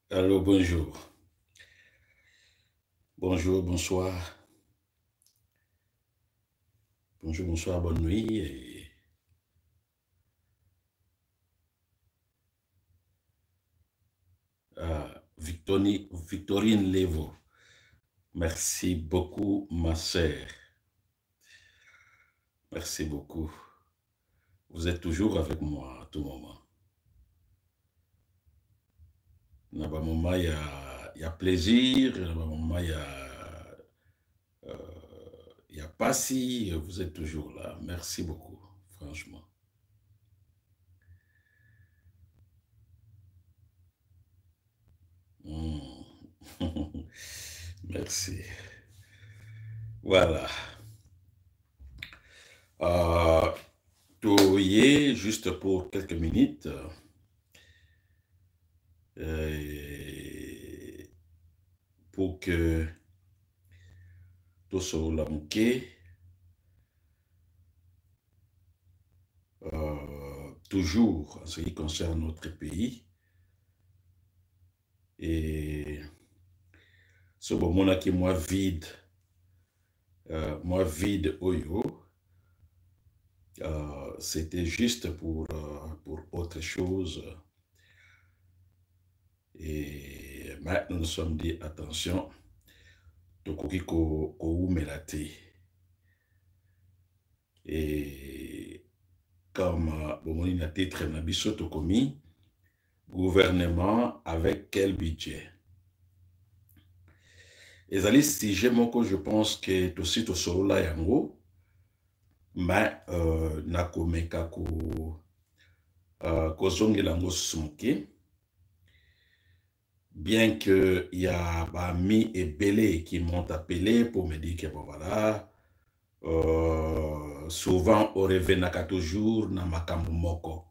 Allô, bonjour. Bonjour, bonsoir. Bonjour, bonsoir, bonne nuit. Victorine Levo, merci beaucoup, ma sœur. Merci beaucoup. Vous êtes toujours avec moi à tout moment. Dans un moment, il y a plaisir. Dans un moment, il y a pas si. Vous êtes toujours là. Merci beaucoup, franchement. Hmm. Merci. Voilà. Euh, juste pour quelques minutes. Euh, pour que tout soit toujours en ce qui concerne notre pays. Et ce moment-là qui moi vide Oyo, c'était juste pour autre chose. Et maintenant, nous nous sommes dit, attention, tokoki ko melate. Et comme bomoni na titre na biso tokomi, gouvernement avec quel budget? ezali sujet moko je pense que tosi tosolola yango mais nakomeka kozongela yango susu bien que il y a bami ebele qui m'ont appelé pour me dire que bon voilà souvent orevenaka toujours na makambo moko.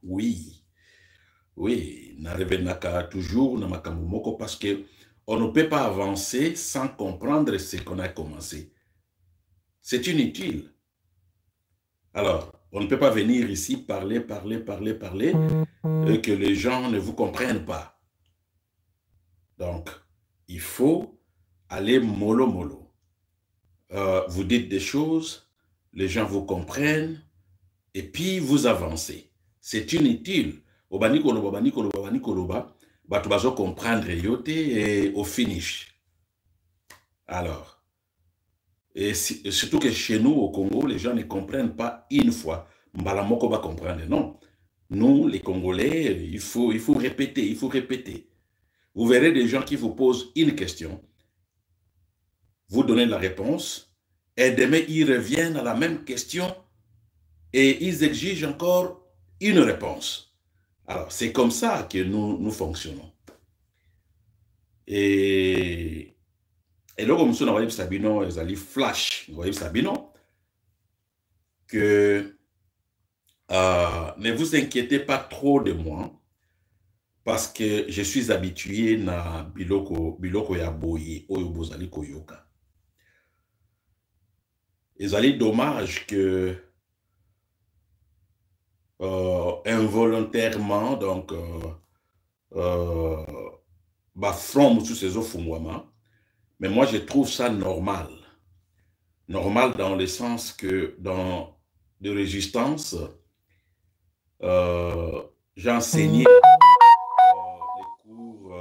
Oui, na revenaka toujours na makambo moko parce que on ne peut pas avancer sans comprendre ce qu'on a commencé. C'est inutile. Alors, on ne peut pas venir ici parler, et que les gens ne vous comprennent pas. Donc, il faut aller mollo mollo. Vous dites des choses, les gens vous comprennent, et puis vous avancez. C'est inutile. Obani koloba, bato bazo comprendre yote et au finish. Alors, et surtout que chez nous au Congo, les gens ne comprennent pas une fois. Mbalamoko va comprendre, non. Nous, les Congolais, il faut répéter, il faut répéter. Vous verrez des gens qui vous posent une question, vous donnez la réponse, et demain, ils reviennent à la même question et ils exigent encore une réponse. Alors, c'est comme ça que nous fonctionnons. Et là, comme ça, on va Sabino, ils allaient flash, vous voyez Sabino, que ne vous inquiétez pas trop de moi, parce que je suis habitué na biloko ya boye, oyo bozali koyoka. Ezali dommage que involontairement, donc, front sous ces ofungwama, mais moi je trouve ça normal. Normal dans le sens que dans de résistance, j'ai enseigné les cours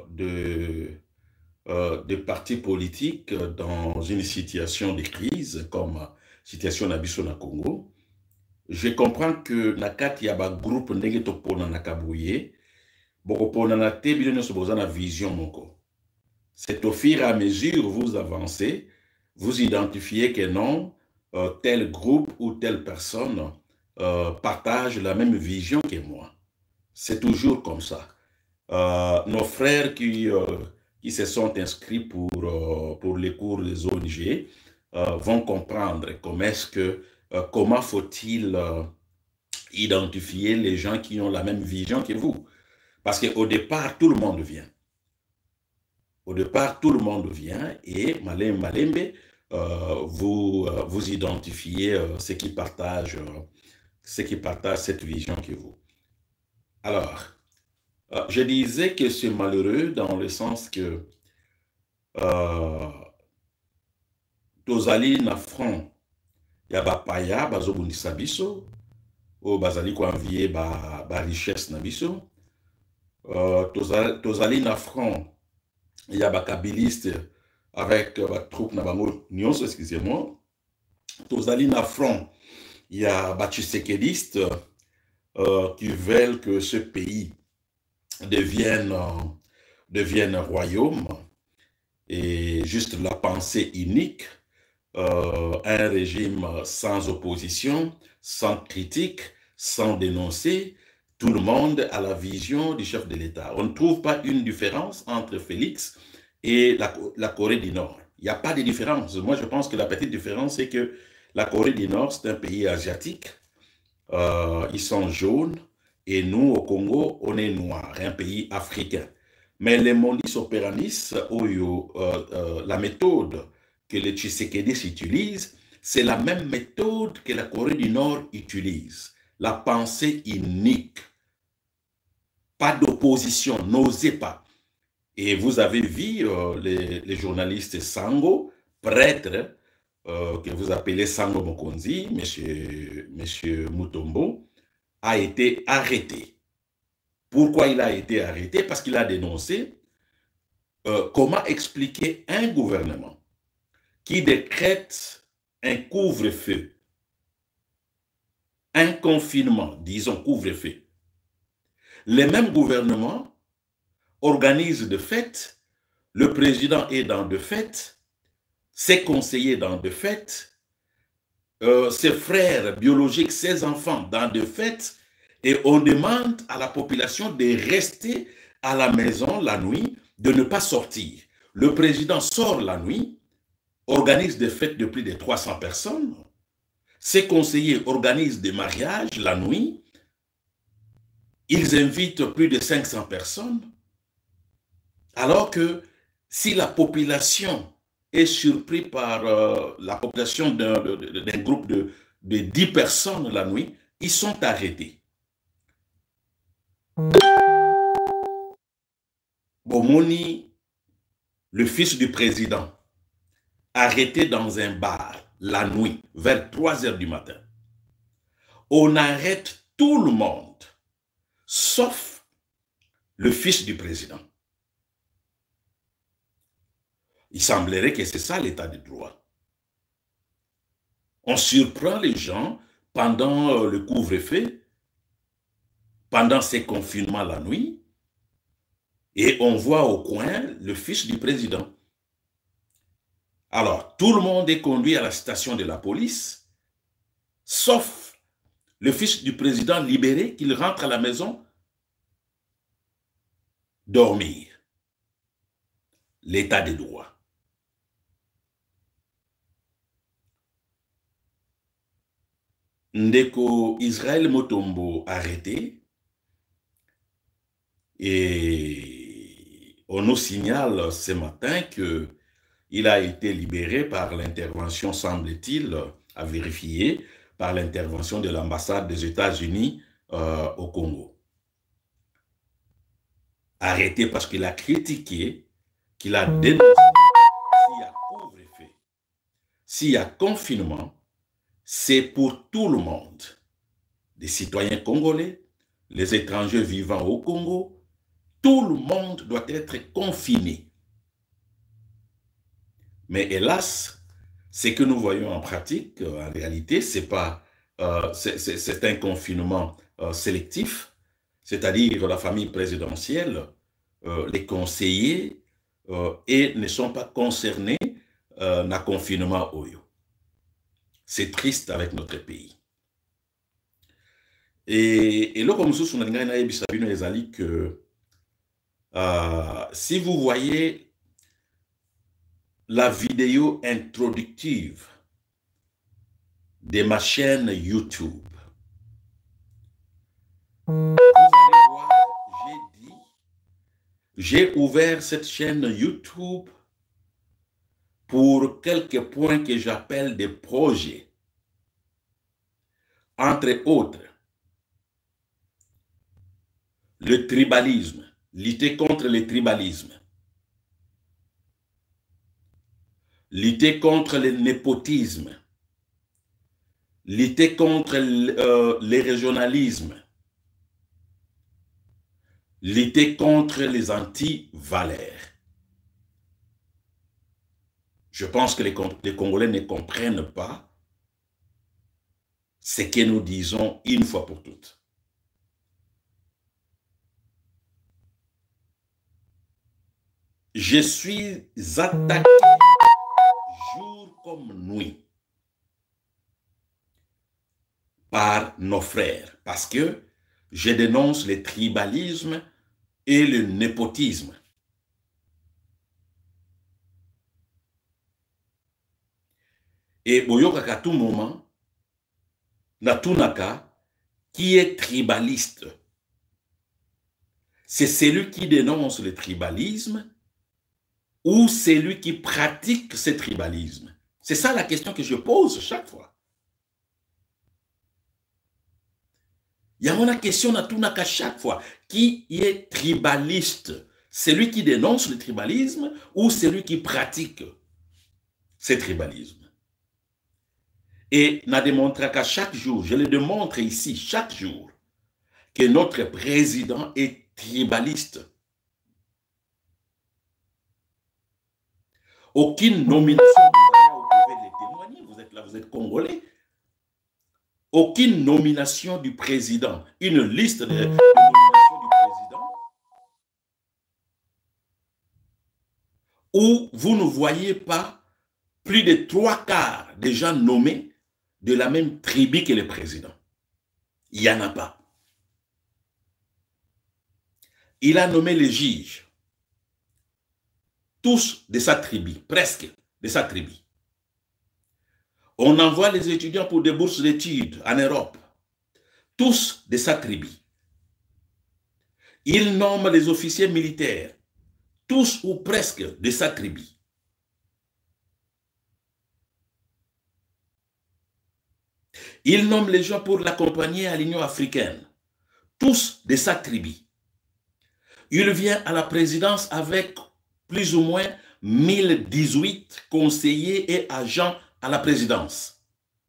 de partis politiques dans une situation de crise comme situation d'Abisso na Congo. Je comprends que na kati ya ba groupe ndenge topona na kabouye, bokopona na te bino nyonso boza na vision moko. C'est au fur et à mesure vous avancez, vous identifiez que non, tel groupe ou telle personne partage la même vision que moi. C'est toujours comme ça. Nos frères qui se sont inscrits pour les cours des ONG vont comprendre comment faut-il identifier les gens qui ont la même vision que vous. Parce qu'au départ, tout le monde vient. Au départ, tout le monde vient et Malembe, vous identifiez ceux qui partagent cette vision que vous. Alors, Je disais que c'est malheureux dans le sens que tozali na front ya bapaya bazobundisa biso oyo bazali koenvie richesse na biso. Tozali na front ya bakabiliste avec batroupe na bango nyonso, excusez-moi. Tozali na front ya batshisekediste qui veulent que ce pays devienne royaume et juste la pensée unique, un régime sans opposition, sans critique, sans dénoncer. Tout le monde a la vision du chef de l'État. On ne trouve pas une différence entre Félix et la Corée du Nord. Il n'y a pas de différence. Moi, je pense que la petite différence, c'est que la Corée du Nord, c'est un pays asiatique. Ils sont jaunes. Et nous, au Congo, on est noir, un pays africain. Mais les modus operandi, la méthode que les Tshisekedi utilisent, c'est la même méthode que la Corée du Nord utilise. La pensée unique. Pas d'opposition, n'osez pas. Et vous avez vu les journalistes Sango, prêtres, que vous appelez Sango Mokonzi, monsieur Mutombo, a été arrêté. Pourquoi il a été arrêté? Parce qu'il a dénoncé comment expliquer un gouvernement qui décrète un couvre-feu, un confinement, disons couvre-feu. Les mêmes gouvernements organisent de fêtes, le président est dans de fêtes, ses conseillers dans de fêtes, ses frères biologiques, ses enfants dans de fêtes, et on demande à la population de rester à la maison la nuit, de ne pas sortir. Le président sort la nuit, organise des fêtes de plus de 300 personnes, ses conseillers organisent des mariages la nuit, ils invitent plus de 500 personnes, alors que si la population est surpris par la population d'un groupe de 10 personnes la nuit, ils sont arrêtés. Bomoni, le fils du président, arrêté dans un bar la nuit, vers 3 heures du matin. On arrête tout le monde, sauf le fils du président. Il semblerait que c'est ça l'état de droit. On surprend les gens pendant le couvre-feu, pendant ces confinements la nuit, et on voit au coin le fils du président. Alors, tout le monde est conduit à la station de la police, sauf le fils du président libéré, qu'il rentre à la maison dormir. L'état de droit. Ndeko Israël Motombo arrêté, et on nous signale ce matin qu'il a été libéré par l'intervention, semble-t-il, à vérifier, par l'intervention de l'ambassade des États-Unis au Congo. Arrêté parce qu'il a critiqué, qu'il a dénoncé s'il y a couvre-feu, s'il y a confinement, c'est pour tout le monde, les citoyens congolais, les étrangers vivant au Congo, tout le monde doit être confiné. Mais hélas, ce que nous voyons en pratique, en réalité, c'est un confinement sélectif, c'est-à-dire la famille présidentielle, les conseillers, et ne sont pas concernés dans le confinement Oyo. C'est triste avec notre pays. Et là, comme ça, que si vous voyez la vidéo introductive de ma chaîne YouTube, vous allez voir, j'ai ouvert cette chaîne YouTube pour quelques points que j'appelle des projets. Entre autres, le tribalisme, lutter contre le tribalisme, lutter contre le népotisme, lutter contre les régionalismes, lutter contre les anti-valeurs. Je pense que les Congolais ne comprennent pas ce que nous disons une fois pour toutes. Je suis attaqué jour comme nuit par nos frères parce que je dénonce le tribalisme et le népotisme. Et boyoka à tout moment, Natunaka, qui est tribaliste, c'est celui qui dénonce le tribalisme ou celui qui pratique ce tribalisme? C'est ça la question que je pose chaque fois. Il y a une question Natunaka chaque fois. Qui est tribaliste? Celui qui dénonce le tribalisme ou celui qui pratique ce tribalisme? Et n'a démontré qu'à chaque jour, je le démontre ici chaque jour, que notre président est tribaliste. Aucune nomination, vous pouvez le témoigner, vous êtes là, vous êtes Congolais. Aucune nomination du président, une liste de nominations du président, où vous ne voyez pas plus de 3/4 des gens nommés de la même tribu que le président. Il n'y en a pas. Il a nommé les juges, tous de sa tribu, presque de sa tribu. On envoie les étudiants pour des bourses d'études en Europe, tous de sa tribu. Il nomme les officiers militaires, tous ou presque de sa tribu. Il nomme les gens pour l'accompagner à l'Union africaine, tous de sa tribu. Il vient à la présidence avec plus ou moins 1018 conseillers et agents à la présidence.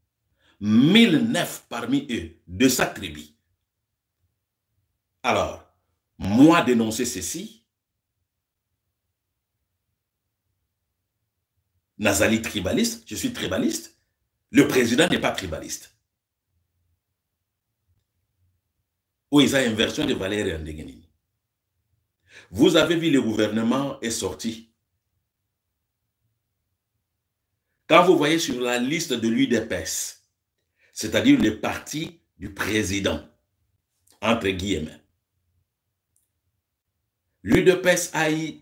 1009 parmi eux de sa tribu. Alors, moi dénoncer ceci, Nazali tribaliste, je suis tribaliste, le président n'est pas tribaliste. Ou ils ont une version de Valérie Andegenini. Vous avez vu, le gouvernement est sorti. Quand vous voyez sur la liste de l'UDPS, c'est-à-dire le parti du président, entre guillemets, l'UDPS a eu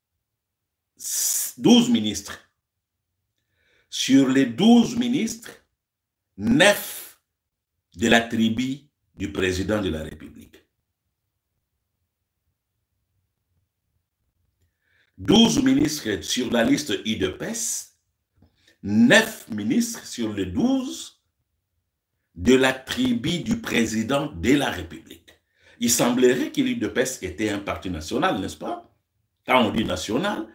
12 ministres. Sur les 12 ministres, 9 de la tribu du président de la République. 12 ministres sur la liste UDPS, 9 ministres sur les 12 de la tribu du président de la République. Il semblerait que l'UDPS était un parti national, n'est-ce pas? Quand on dit national,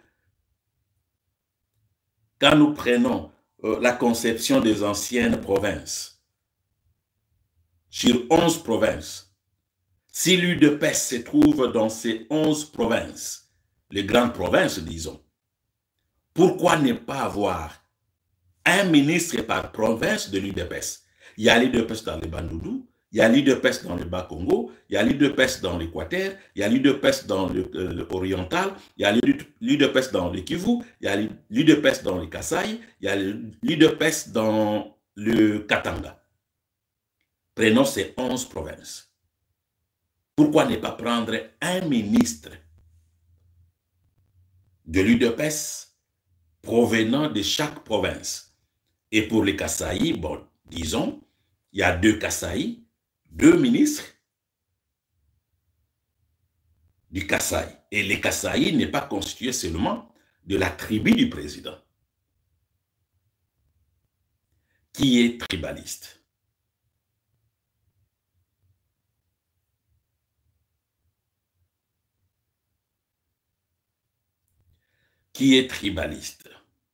quand nous prenons la conception des anciennes provinces, sur 11 provinces, si l'UDPS se trouve dans ces 11 provinces, les grandes provinces, disons, pourquoi ne pas avoir un ministre par province de l'UDPS? Il y a l'UDPS dans le Bandoudou, il y a l'UDPS dans le Bas-Congo, il y a l'UDPS dans l'Équateur, il y a l'UDPS dans l'Oriental, il y a l'UDPS dans le Kivu, il y a l'UDPS dans le Kasaï, il y a l'UDPS dans le Katanga. Prenons ces 11 provinces. Pourquoi ne pas prendre un ministre de l'UDPS provenant de chaque province? Et pour les Kasaï, bon, disons, il y a 2 Kasaï, 2 ministres du Kasaï. Et les Kasaï n'est pas constitué seulement de la tribu du président, qui est tribaliste. qui est tribaliste.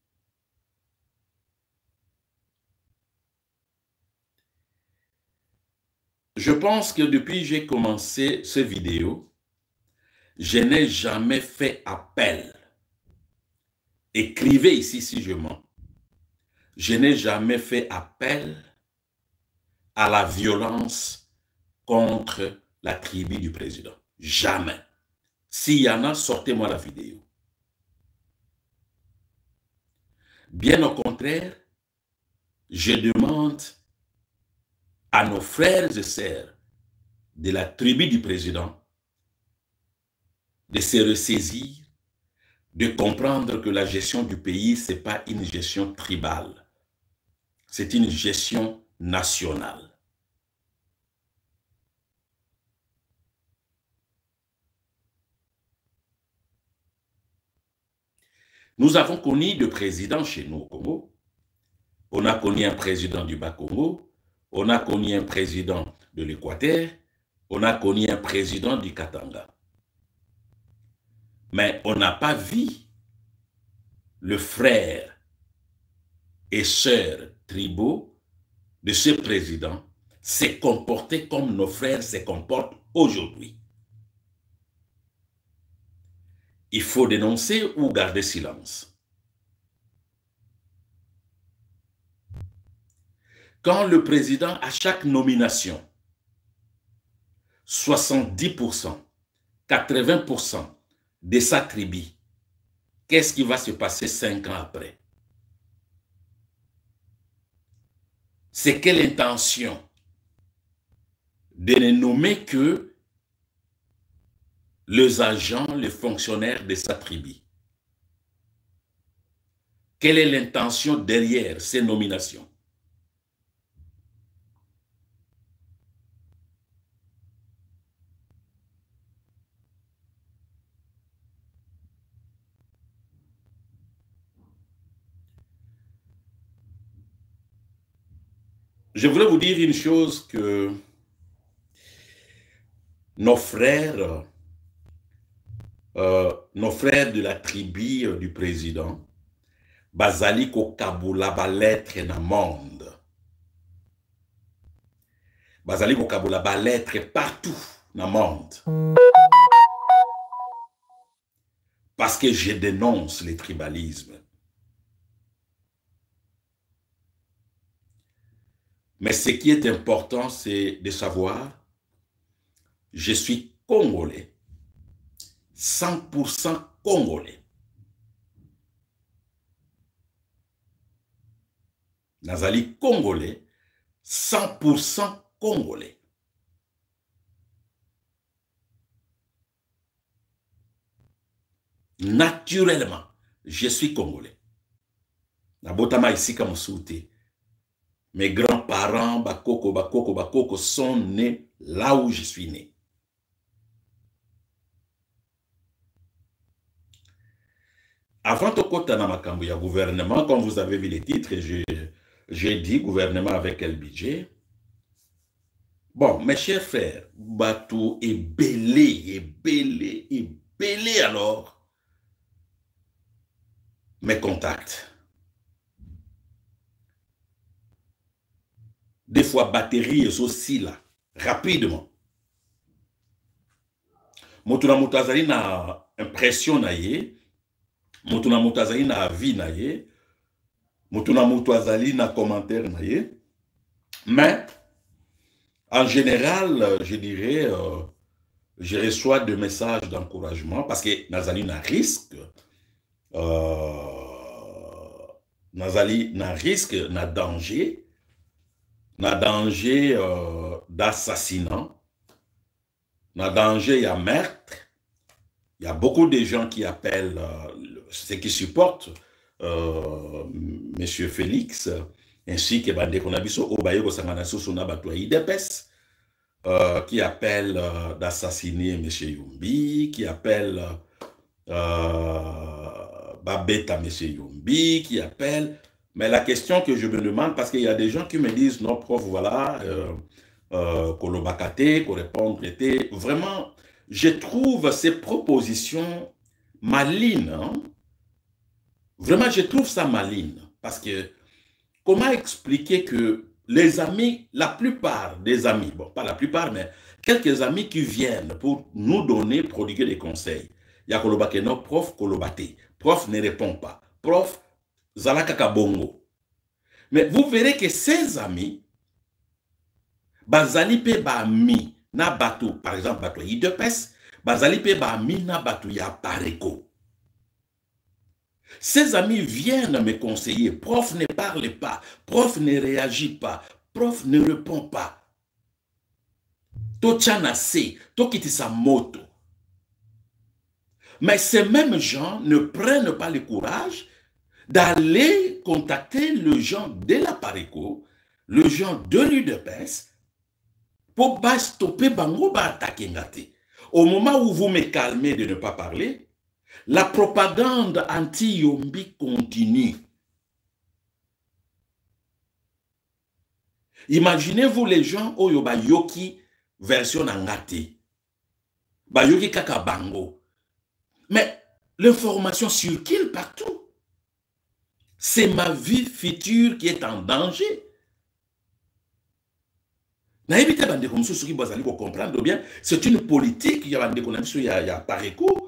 Je pense que depuis que j'ai commencé cette vidéo, je n'ai jamais fait appel. Écrivez ici si je mens. Je n'ai jamais fait appel à la violence contre la tribu du président. Jamais. S'il y en a, sortez-moi la vidéo. Bien au contraire, je demande à nos frères et sœurs de la tribu du président de se ressaisir, de comprendre que la gestion du pays, ce n'est pas une gestion tribale, c'est une gestion nationale. Nous avons connu de présidents chez nous au Congo. On a connu un président du Bas-Congo, on a connu un président de l'Équateur, on a connu un président du Katanga. Mais on n'a pas vu le frère et sœur tribaux de ce président se comporter comme nos frères se comportent aujourd'hui. Il faut dénoncer ou garder silence. Quand le président, à chaque nomination, 70%, 80% de sa tribu, qu'est-ce qui va se passer 5 ans après? C'est quelle intention de ne nommer que les agents, les fonctionnaires de sa tribu? Quelle est l'intention derrière ces nominations? Je voulais vous dire une chose que nos frères de la tribu du président, bazali ko kabula ba lettre na monde. Bazali ko kabula ba lettre partout na monde. Parce que je dénonce le tribalisme. Mais ce qui est important, c'est de savoir, je suis congolais, 100% congolais. Nazali congolais, 100% congolais. Naturellement, je suis congolais. Nabotama ici comme souté. Mes grands-parents, bakoko, sont nés là où je suis né. Avant de côté dans ma gouvernement, comme vous avez vu les titres, j'ai dit gouvernement avec quel budget. Bon, mes chers frères, Batou est belé alors mes contacts. Des fois, batterie est aussi là, rapidement. Motuna Moutazali na impression na ye, Motuna Moutazali na avis na ye, Motuna Moutazali na commentaire na ye. Mais, en général, je dirais, je reçois des messages d'encouragement parce que Nazali na risque, Nazali na risque, na danger d'assassinat, na danger, il y a meurtre. Il y a beaucoup de gens qui appellent, ceux qui supportent M. Félix, ainsi que Bande Konabiso, Obayo Sanganaso Sona Batoui Depes, qui appellent d'assassiner M. Yumbi, qui appellent Babeta M. Yumbi, qui appellent. Mais la question que je me demande, parce qu'il y a des gens qui me disent, non, prof, voilà, Kolobakate, Korépondre était vraiment, je trouve ces propositions malignes, hein? Vraiment, je trouve ça maligne. Parce que, comment expliquer que les amis, la plupart des amis, bon, pas la plupart, mais quelques amis qui viennent pour nous donner, prodiguer des conseils. Il y a Kolobake, non, prof, Kolobate. Prof ne répond pas. Prof, Zalaka Kabongo. Mais vous verrez que ces amis, bazali pe ba mi na bato, par exemple, bato IDPS, bazali pe ba mi na bato ya Pareko. Ces amis viennent me conseiller. Prof ne parle pas, prof ne réagit pas, prof ne répond pas. To tchanase, to kitisa moto. Mais ces mêmes gens ne prennent pas le courage d'aller contacter le gens de la Pareko, le gens de l'UDPS, pour stopper bango ba attaquer ngate. Au moment où vous me calmez de ne pas parler, la propagande anti-Yombi continue. Imaginez-vous les gens oyo ba yoki version ngate. Ba yoki kaka bango. Mais l'information circule partout. C'est ma vie future qui est en danger. Comprendre bien, c'est une politique, il y a Pareko,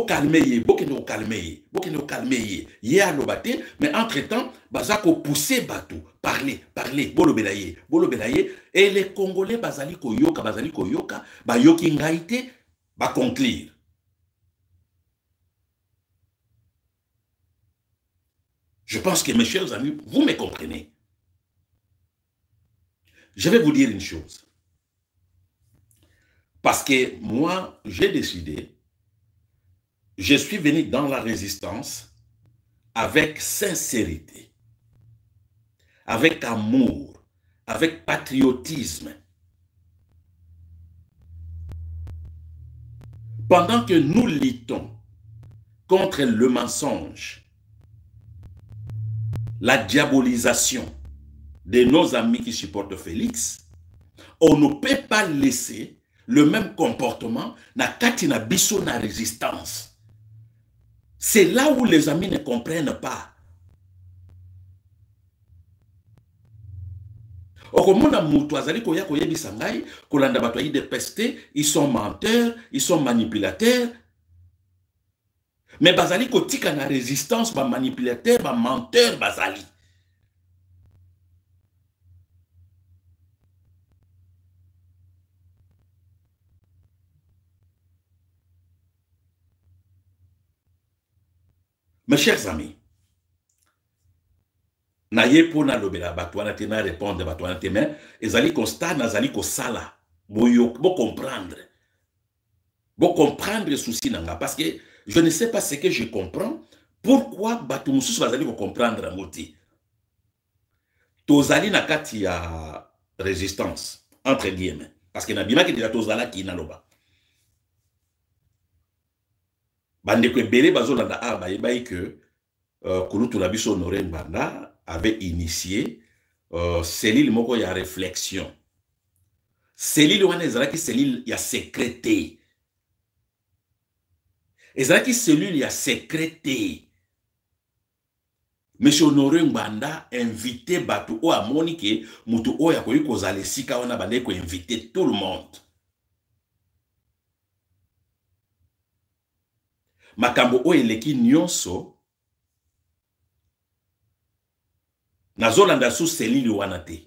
mais entre-temps, bazako pousser bateau, parler, bolobelaye, et les Congolais bazali koyoka, bayoki ngaite, ba conclure. Je pense que mes chers amis, vous me comprenez. Je vais vous dire une chose. Parce que moi, j'ai décidé, je suis venu dans la résistance avec sincérité, avec amour, avec patriotisme. Pendant que nous luttons contre le mensonge, la diabolisation de nos amis qui supportent Félix, on ne peut pas laisser le même comportement na katina biso na résistance. C'est là où les amis ne comprennent pas. Ils sont menteurs, ils sont manipulateurs. Mais bazali kotika na résistance, ba manipulateur, ba menteur, bazali. Mes chers amis, naye pona lobela batwana te na répondre batwana te, mais ezali constat nazali ko sala bo comprendre. Bo comprendre souci nanga parce que je ne sais pas ce que je comprends. Pourquoi batu mususu bazali ko comprendre moti? Tozali na kati ya résistance entre guillemets parce que na bima ki déjà tozala ki na loba. Bande ko belé bazolanda ba yebai que Kulutu Labiso Honoré Mbanda avait initié cellule moko ya réflexion. Cellule wana ezalaki cellule ya sécrété. Ezalaki cellule ya sécrété. Monsieur Honoré Mbanda invité batu o amoni ke mutu o ya koyi kozala sika wana bande ko inviter tout le monde. Makambo o eleki nyonso nazolanda sous cellule wana te.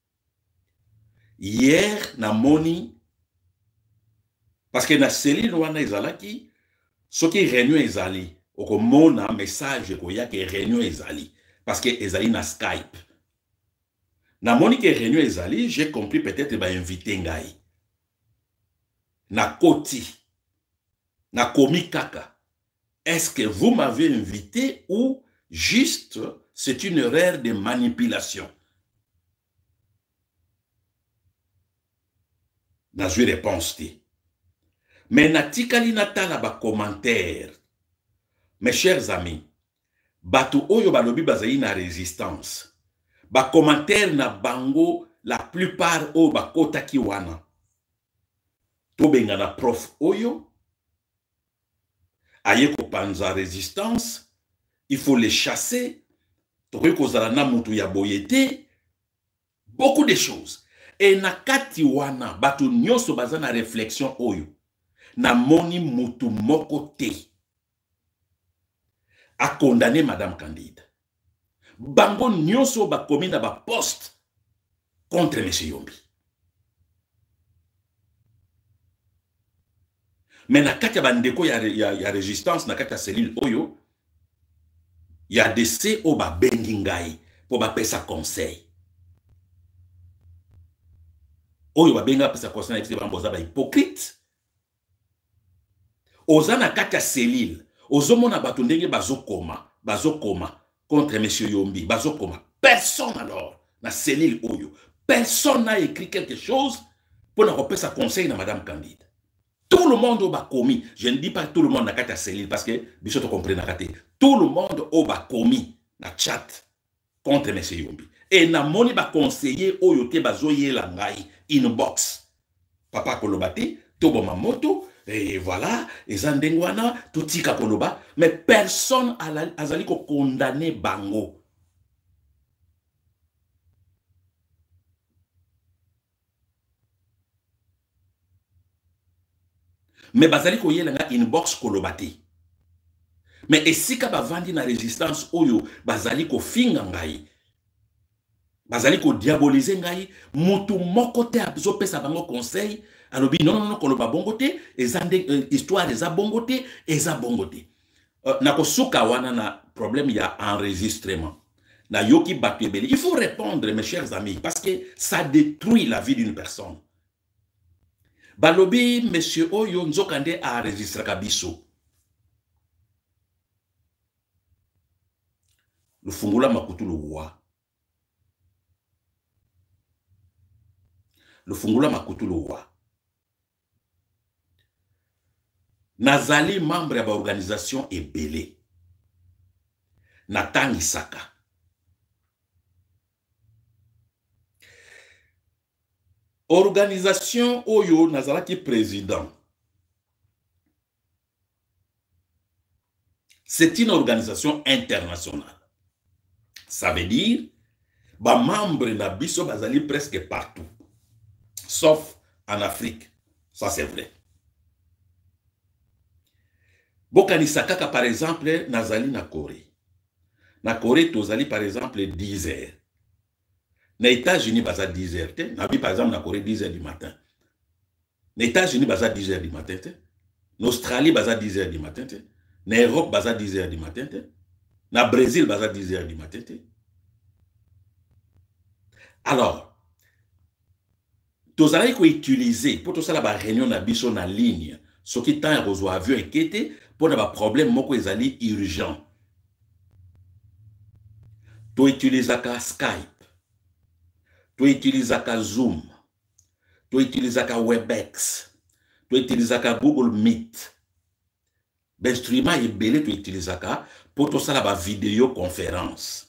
Hier na moni parce que na cellule wana ezalaki soki réunion ezali okomona message koya ke réunion ezali parce que ezali na Skype. Na moni ke réunion ezali, j'ai compris peut-être ba inviter ngai. Na koti. Na komi kaka. Est-ce que vous m'avez invité ou juste c'est une erreur de manipulation? N'a eu réponse. Mais natikali natala ba commentaire. Mes chers amis, batu oyo balobi bazali na résistance. Ba commentaire na bango la plupart o ba kota ki wana. To benga na prof oyo aye ko panza résistance il faut les chasser, beaucoup de choses. Et na kati wana, batu nyonso baza na réflexion oyo, na moni mutu moko te a condamné Madame Candide. Bango nyonso bakomi na ba poste contre M. Yombi. Mais na kati ya bandeko ya résistance, na kati ya cellule oyo, il y a des C au ba bengi ngai pour ba pesa conseil. Oyo ba benga pesa conseil na ba mboza ba hypocrite. Oza na kati ya cellule, ozomona bato ndenge bazokoma contre M. Yombi, bazokoma. Personne alors na cellule oyo, personne n'a écrit quelque chose pour na pesa conseil na Madame Candide. Tout le monde a commis, je ne dis pas tout le monde n'a qu'à cellule parce que biso to comprendre nakate. Tout le monde a commis na chat contre M. Yombi. Et na moni ba conseiller oyo te bazoye la ngai inbox. Papa kolobati, tobo mamoto et voilà, ezandengwana tutika koloba, mais personne azali ko condamner bango. Mais bazali ko yela inbox kolobati. Mais esika bavandi na résistance oyo bazali ko finga ngai. Bazali ko diaboliser ngai, mutu moko te azopesa bango conseil, alobi non koloba bongo te, histoire eza bongo te, eza bongo te. Nako suka wana na problème ya enregistrement. Na yoki batu ebele. Il faut répondre mes chers amis parce que ça détruit la vie d'une personne. Balobi, monsieur Oyo, nzokande a enregistré kabiso. Le fungula makutu le roi. Le fungula makutu le roi. Nazali membre de l'organisation ebele. Nathan Isaka. Organisation Oyo Nazaraki président. C'est une organisation internationale. Ça veut dire, ba membre na biso bazali presque partout, sauf en Afrique. Ça c'est vrai. Bokanisaka par exemple nazali na Corée. Na Corée tozali par exemple 10 heures. Na États-Unis, baza 10 heures. Na par exemple, na Corée, 10 heures du matin. Na États-Unis, baza 10 heures du matin. Na Australie, baza 10 heures du matin. Na Europe, baza 10 heures du matin. Na Brésil, baza 10 heures du matin. Alors, tous allez qu'on utiliser pour tout ça la réunion na biso na ligne, ce qui tend à rejoindre avion inquiété pour avoir problème moko ezali urgent. Tu utilises Skype. Tu utilises Zoom, tu utilises Webex, tu utilises Google Meet. L'instrument est belé, tu utilises pour tout ça la vidéoconférence.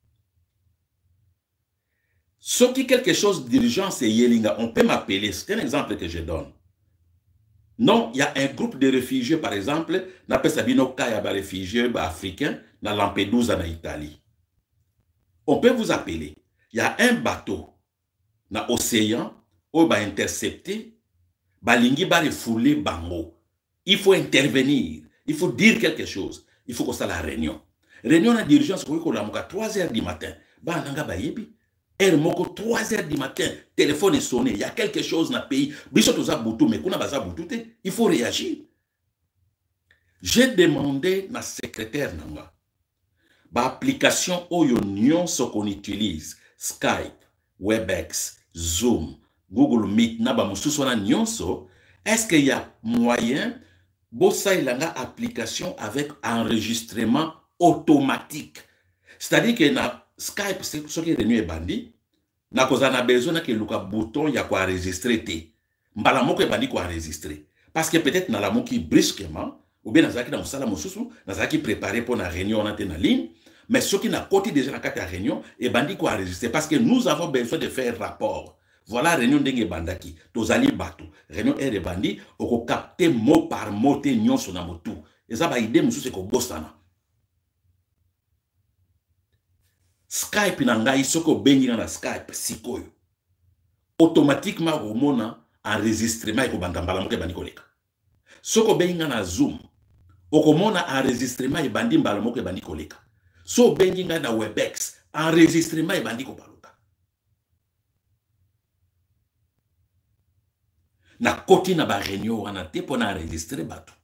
Ce qui est quelque chose d'urgence, c'est Yelinga. On peut m'appeler, c'est un exemple que je donne. Non, il y a un groupe de réfugiés, par exemple, on appelle ça Binoka, réfugiés africains, dans Lampedusa, en Italie. On peut vous appeler. Il y a un bateau dans l'océan où va intercepter, balingi va refouler bango. Il faut intervenir, il faut dire quelque chose. Il faut que ça la réunion. Réunion d'urgence, pour qu'on a 3 heures du matin. Ba nanga ba yebi. Er moko 3 heures du matin, téléphone est sonné, il y a quelque chose dans le pays. Il faut réagir. J'ai demandé à la secrétaire nanga. Ba application oyo nyonso qu'on utilise, Skype, Webex, Zoom, Google Meet, naba mususu na nyonso, est-ce qu'il y a moyen bossa ilanga application avec enregistrement automatique? C'est-à-dire que na Skype, c'est ce qui est revenu et bandi, na koza na besoin que luka bouton ya kwa enregistrer te. Mbala moko e bandi kwa enregistrer. Parce que peut-être na la moki brusquement, ou bien nazaki na musala mususu, nazaki préparé pour la réunion na ligne, mais ceux qui n'ont côté déjà dans la réunion, et bandi quoi enregistrer parce que nous avons besoin de faire rapport. Voilà réunion d'enge bandaki, tozali batu, réunion et bandi, on capter mot par mot te nyon son amotu. Et ça va aider mususu ko bossana. Skype na ngai soko bengi na Skype sikoyo. Automatiquement omona enregistrement eko banda mbala moke bandi koleka. Soko bengi na Zoom, okomona enregistrement ebandi mbala moke bandi koleka. So bengi na Webex, enregistrement ebandi ko baluka. Na koti na ba réunion wana te pona enregistrer bato.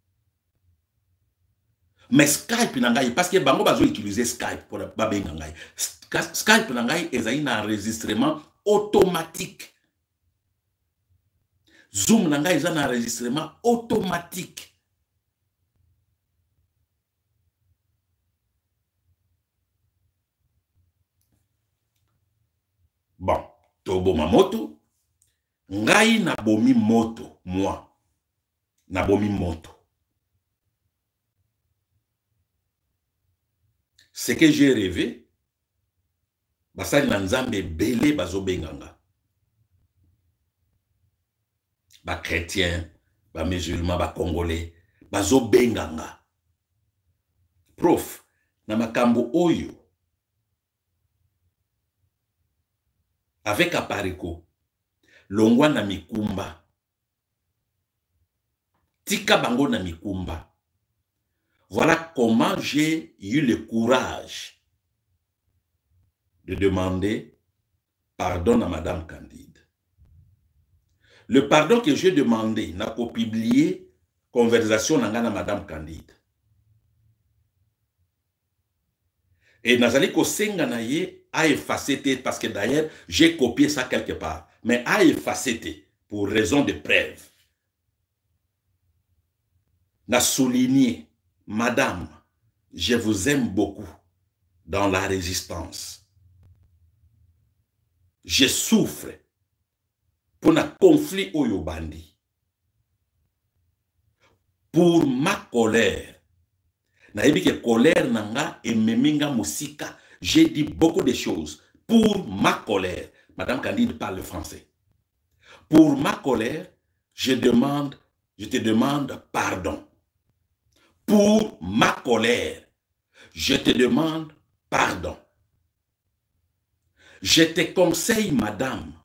Mais Skype na ngai parce que bango bazo utiliser Skype pour ba benga ngai. Skype na ngai ezali na enregistrement automatique. Zoom na ngai ezali na enregistrement automatique. Bon, toboma moto. Ngai na bomi moto, moi. Na bomi moto. Ce que j'ai rêvé, basali na nzambe belé bazo benganga. Ba chrétien, ba musulman, ba congolais, bazo benganga. Prof, na makambo oyo, avec Apareko, longwa na mikumba, tika bango na mikumba. Voilà comment j'ai eu le courage de demander pardon à Madame Candide. Le pardon que j'ai demandé n'a pas publié conversation na Madame Candide. Et Nazali Kosenga naye a effacé parce que d'ailleurs j'ai copié ça quelque part, mais a effacé pour raison de preuve. N'a souligné, Madame, je vous aime beaucoup dans la résistance. Je souffre pour un conflit au Yobandi. Pour ma colère. Naïbi que colère nanga et meminga musika. J'ai dit beaucoup de choses. Pour ma colère. Madame Candide parle français. Pour ma colère, je te demande pardon. Pour ma colère, je te demande pardon. Je te conseille, madame,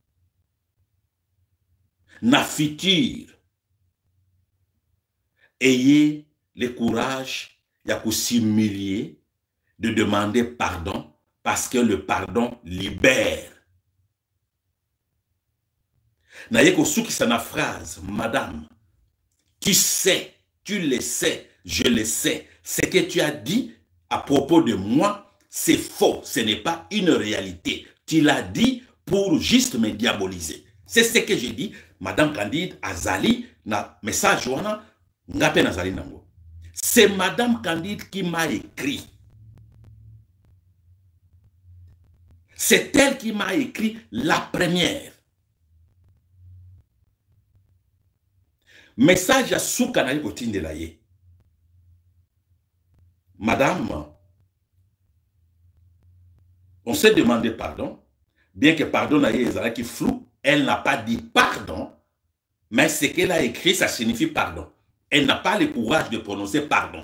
na futur, ayez le courage de s'humilier, de demander pardon, parce que le pardon libère. Naye kosuki sana phrase, madame, tu sais, tu le sais, je le sais. Ce que tu as dit à propos de moi, c'est faux. Ce n'est pas une réalité. Tu l'as dit pour juste me diaboliser. C'est ce que j'ai dit. Madame Candide Azali, na message wana, ngape nazali nango. C'est Madame Candide qui m'a écrit. C'est elle qui m'a écrit la première. Message à Soukanaï Kotine de l'Aye. Madame, on s'est demandé pardon, bien que pardon n'aille qui flou, elle n'a pas dit pardon, mais ce qu'elle a écrit, ça signifie pardon. Elle n'a pas le courage de prononcer pardon.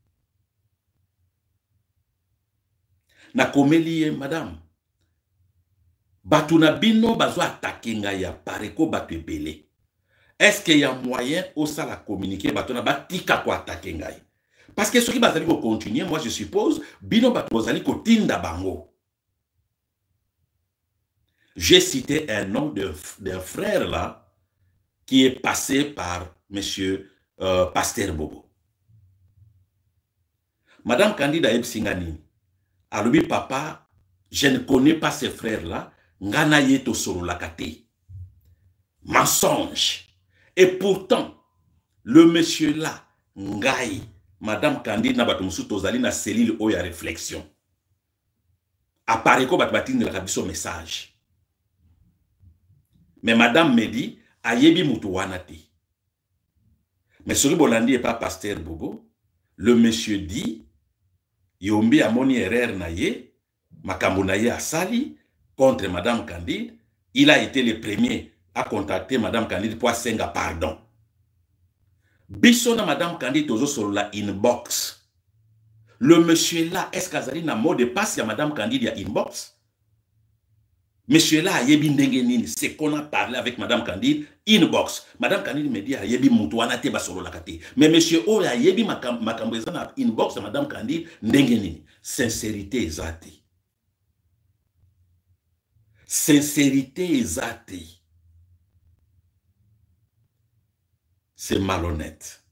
Na komeli madame, batuna bino bazo attaquer ngaya pareko batu ebele. Est-ce qu'il y a moyen au ça la communiquer batuna batika ko attaquer ngaya? Parce que ceux qui bazali ko continuer, moi je suppose, bino batu bazali ko tinda bango. J'ai cité un nom d'un frère là qui est passé par monsieur Pasteur Bobo. Madame Candida Ebsingani, alobi papa, je ne connais pas ce frère là, ngana yeto solo lakate. Mensonge. Et pourtant, le monsieur là, ngai, Madame Candide na batumsu tozali na cellule oya réflexion. Apareko batbatine de la kabiso message. Mais madame me dit, ayebi mutu wanati. Mais ce Bolandi n'est pas Pasteur Bobo. Le monsieur dit, yombi amoni erreur naye, makambo naye asali, contre madame Candide. Il a été le premier à contacter madame Candide pour senga pardon. Bissona madame Candide tozo sur la inbox. le monsieur là, est-ce qu'azali na mot de passe ya Madame Candide ya inbox? Monsieur là, yebi ndenge nini, c'est qu'on a parlé avec Madame Candide, inbox. Madame Candide me dit, yebi mutuana te basolo lakate. Mais monsieur O, yebi makambweza na inbox ya Madame Candide, ndenge nini. Sincérité ezate. Sincérité ezate. C'est malhonnête.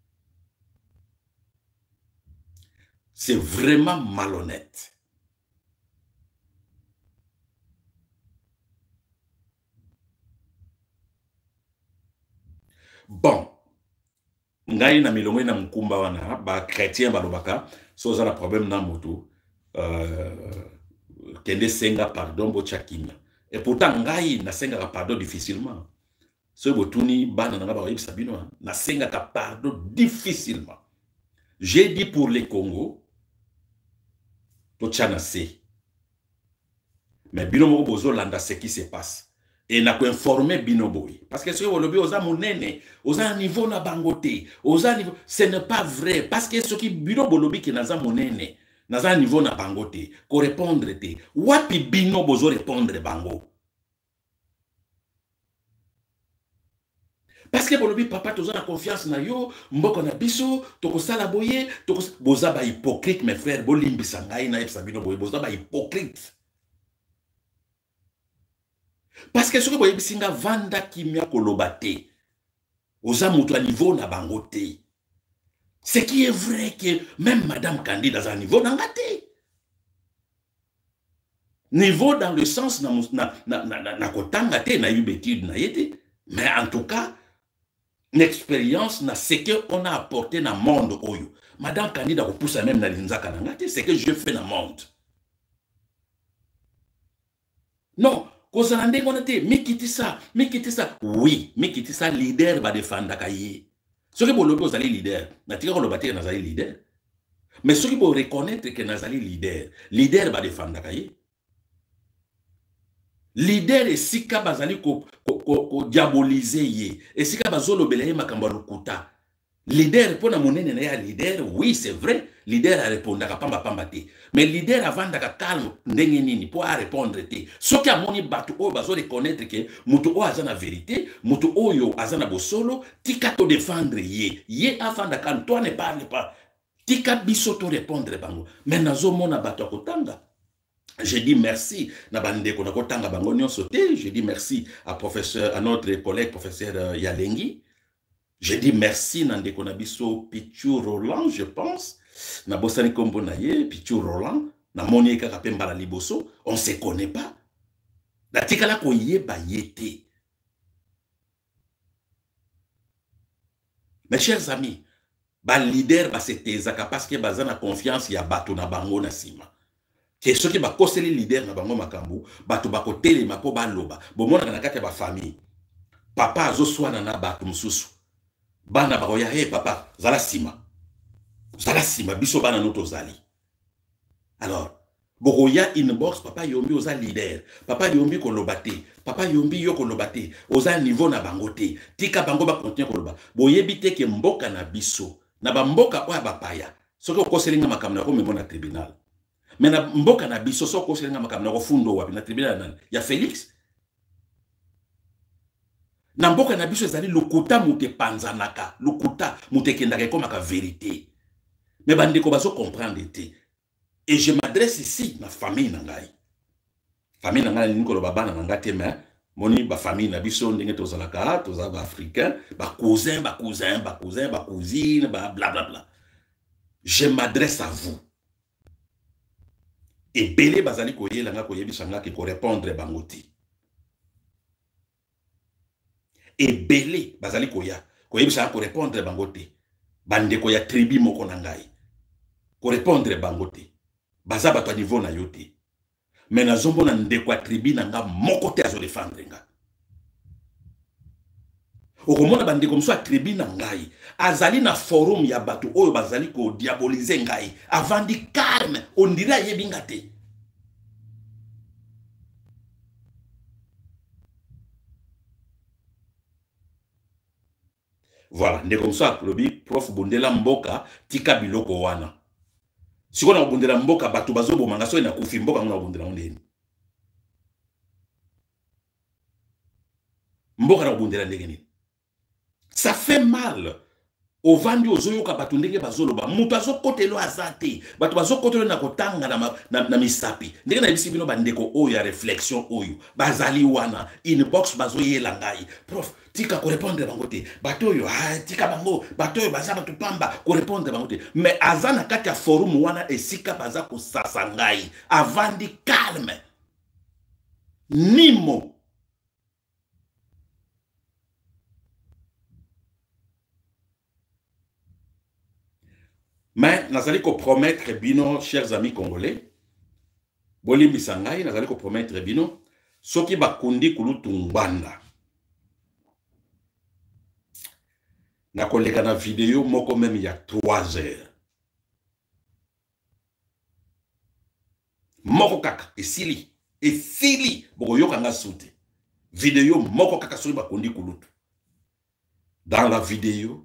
C'est vraiment malhonnête. Bon, ngai na milongo na mkumba wana ba chrétien balobaka so za na problème na moto kende senga pardon bo chakina. Et pourtant ngai na senga pardon difficilement. So botuni bana na ba yebisa bino na senga pardon difficilement. J'ai dit pour les Congo to tchana se. Mais bino moko bozo landa ce qui se passe. Et n'a pas informé Binoboy. Parce que si vous voulez, vous avez un niveau na bangote. Ce n'est pas vrai. Parce que ce qui Binoboy qui n'a pas un niveau na bangote. Ko répondre te. Wapi Bino bozo répondre bango. Parce que bolobi papa toza na confiance na yo, mboko na biso, toko sala boye, toko boza ba hypocrite mes frères, bolimbisa ngai na yebisa Binoboy, boza ba hypocrite. Parce que ce que vous voyez, c'est que vanda kimia kolobate. Oza mutu à niveau na bangote. Ce qui est vrai que même Madame Candide dans un niveau d'angate. Niveau dans le sens na kotangate na yubétude na yete. Mais en tout cas, une expérience na ce qu'on a apporté dans le monde oyo. Madame Candide a repoussé même na linzaka nangate, c'est que je fais dans le monde. Non. Mais quitter ça. Oui, mais quitter ça, leader va défendre Kaye. Ceux qui vont le leader, leader. Mais ceux qui vont reconnaître que Nazali leader va défendre Kaye. Leader et sika bazali ko diaboliser ye. Et sika bazolo belaye makamba lukuta. Leader pour na monene na ya leader, oui c'est vrai. Leader a répondu à pamba pamba te. Mais leader avant d'aka calme ndenge nini pour répondre te. Ce qui a moni batu o bazo reconnaître que mutu o azana vérité, mutu o yo azana bosolo, tika to défendre ye. Ye avant d'aka toi ne parle pas. Tika biso to répondre bango. Mais nazo mona batu akotanga. Je dis merci na bande ko nakotanga bango nyonso te. Je dis merci à notre collègue professeur Yalengi. Je dis merci Nande Konabiso Pichou Roland, je pense. Na Bosani Kombo Naye, Pichou Roland, na Monier Karapemba la Liboso, on ne se connaît pas. La Tikala Koye Bayete. Mes chers amis, ba leader ba c'était zaka parce que bazana confiance ya bato na bango na sima. Que ceux qui ba koseli leader na bango makambu, bato ba kotele mapo ba loba. Bo mona na kati ba famille. Papa azo swana na bato mususu. Bana baroya hey papa zala sima biso bana noto zali. Alors bokoya inbox papa yombi oza leader, papa yombi kolobate, papa yombi yo kolobate, oza niveau na bangote, tika bango ba continuer koloba. Boyebi te ke mboka na biso na ba mboka oya bapaya soki okoselinga makamna ko memo na tribunal. Mais na mboka na biso soki okoselinga makamna ko fundo wapi na tribunal nani ya Félix. Na mboka na biso ezali lokuta mute panzanaka, lokuta mute kendaka komaka vérité. Mais bandeko bazo comprendre te. Et je m'adresse ici na famille na ngai. Famille na ngai nikolo babana na ngate mais moni ba famille na biso ndenge tozalaka, tozaba africain, ba cousine, cousine, ba bla bla bla. Je m'adresse à vous. Et belé bazali koyela nga koyebisanga ki ko répondre bangoti. Et belé bazali koya koyebisa ko répondre bangote bande koya tribu moko na ngai ko répondre bangote baza bato niveau na yote mais nazombo na ndeko tribu na nga moko te azo défendre nga okomona bande comme ça tribu na ngai azali na forum ya bato oyo bazali ko diaboliser ngai avant di calme on dirait yebinga te. Voilà, ndé comme ça, prof Bondela Mboka, tika biloko wana. Si on a bundela mboka bato bazo bomanga so na kufi mboka ngona bundela ndeni. Mboka na bundela ndeni. Ça fait mal. Au vandi ozoyoka bato ndenge bazoloba mutu azokotelo azate bato bazokotelo na kotanga na misapi ndenge na bisi bino bandeko oyo ya réflexion oyo bazali wana inbox bazoyela ngai prof tika ko répondre bango te bato oyo tika bango bato oyo baza bato pamba ko répondre bango te mais azana kati ya forum wana esika baza ko sasa ngai avandi calme nimo. Mais nazali ko promettre bino, chers amis congolais, bolimbi sangai, nazali ko promettre bino, soki bakundi kulutu ngwanda. Na koleka na vidéo moko même il y a 3 heures. Moko kaka, esili, boko yoka nga sute. Vidéo moko kaka soki bakundi kulutu. Dans la vidéo,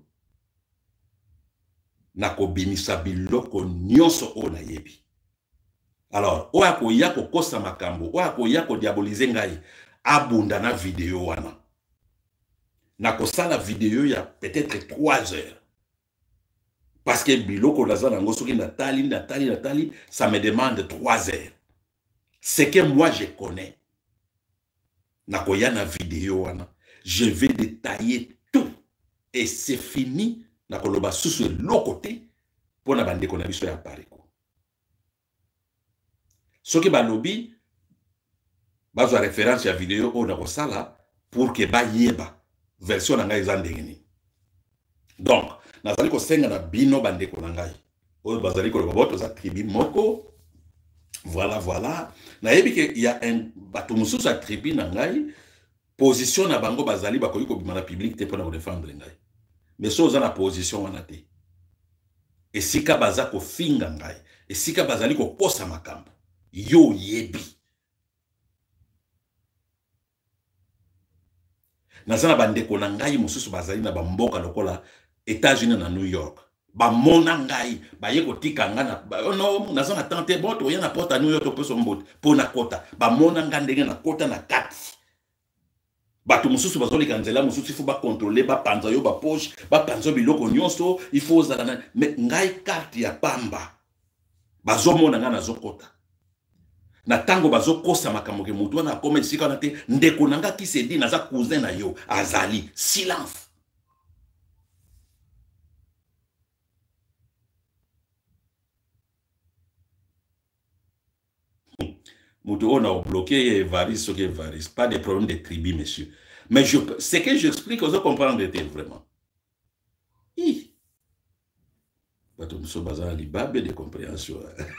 nako bimisa biloko nyonso o na yebi. Alors, oya ko yako kosa makambo, oya ko yako diabolize ngai, abunda na vidéo wana. Nako sala vidéo ya peut-être 3 heures. Parce que biloko laza nango soki natali, ça me demande 3 heures. C'est que moi je connais. Nako ya na vidéo wana, je vais détailler tout. Et c'est fini. Nakoloba susu lokote pour na bande kona biso ya pariko. Soki balobi bazo référence ya vidéo o na kosala pour que ba yeba version na ngai zandengeni. Donc nazali ko senga na bino bande kona ngai. O bazali ko boto za tribu moko. Voilà. Na yebi ke ya un bato mususu a tribu na ngai position na bango bazali bakoki ko bimana public te pour na défendre ngai. Mais so za na position wana te. Esika baza ko finga ngai. Esika bazali ko posa makambo. Yo yebi. Nazana bandeko na ngai mususu bazali na bamboka lokola États-Unis na New York. Ba mona ngai, ba yeko tika ngana. No, nazana tante boto ya na porta New York to peso mbote. Pona kota. Ba mona ngandenge na kota na kati. Bato mususu bazoli kanzela mususu il faut ba contrôler ba panza yo ba poche ba panzo biloko nyonso il faut zala mais ngai carte ya pamba bazomona ngana zokota na tango bazokosa makambo ke mutu na koma sika na te ndeko nanga ki se dit naza cousin na yo azali silence. Moutou on a bloqué Evaris, pas de problème de tribu, monsieur. Mais ce que j'explique, vous comprendre vraiment. Bato baza libabe de compréhension.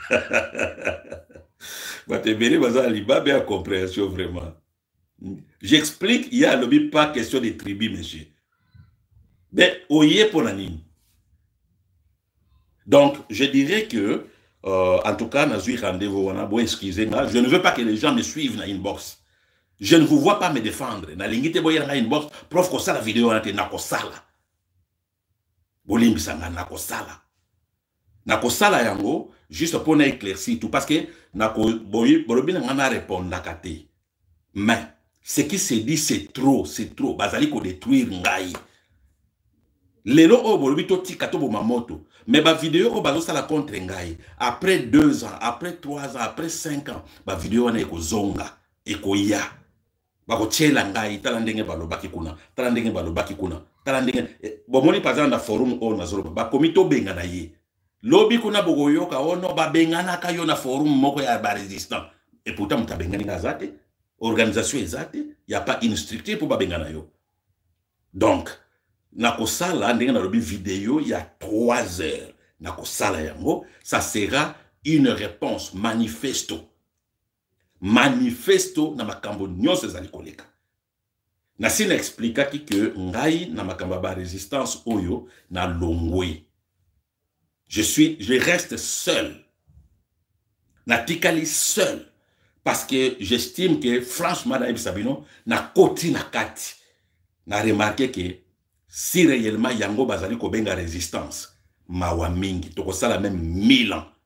Bato baza libabe de compréhension vraiment. J'explique, il y a le pas question de tribu, monsieur. Mais oye pour nani. Donc, je dirais que en tout cas, Nazui rendez-vous, excusez-moi. Je ne veux pas que les gens me suivent dans l'inbox. Je ne vous vois pas me défendre. Na lingite boye na inbox, prof ko sala vidéo na te nako sala. Bolimbi sanga nako sala. Nako sala yango juste pour na éclaircir tout parce que nako boyi bolobi na ngana répondre nakate. Mais ce qui se dit c'est trop. Bazali ko détruire ngai. Lelo o bolobi to tika to mamoto. Mais ba vidéo ko bazo sala contre ngai. Après 2 ans, après 3 ans, après 5 ans, ba vidéo na eko zonga, eko ya. Bako tchela ngai tala ndenge balobaki kuna, tala ndenge balobaki kuna, tala ndenge bomoni par exemple na forum o na zoloba ba komito benga na ye. Lobi kuna bogoyoka ono ba bengana ka yo na forum moko ya ba résistant. Et pourtant mutabengani ngazate, organisation ezate, y a pas une structure pour ba bengana yo. Donc nakosala ndenge na lobi vidéo il y a 3 heures. Nakosala yango, ça sera une réponse manifesto. Manifesto na makambo nyonso ezali koleka. Na sina explica que ngai na makambo ba résistance oyo na longwe. Je reste seul. Na tikali seul parce que j'estime que franchement na Sabino na koti na kati. Na remarqué que si réellement yango bazali ko benga résistance mawa mingi toko sala même 1000 ans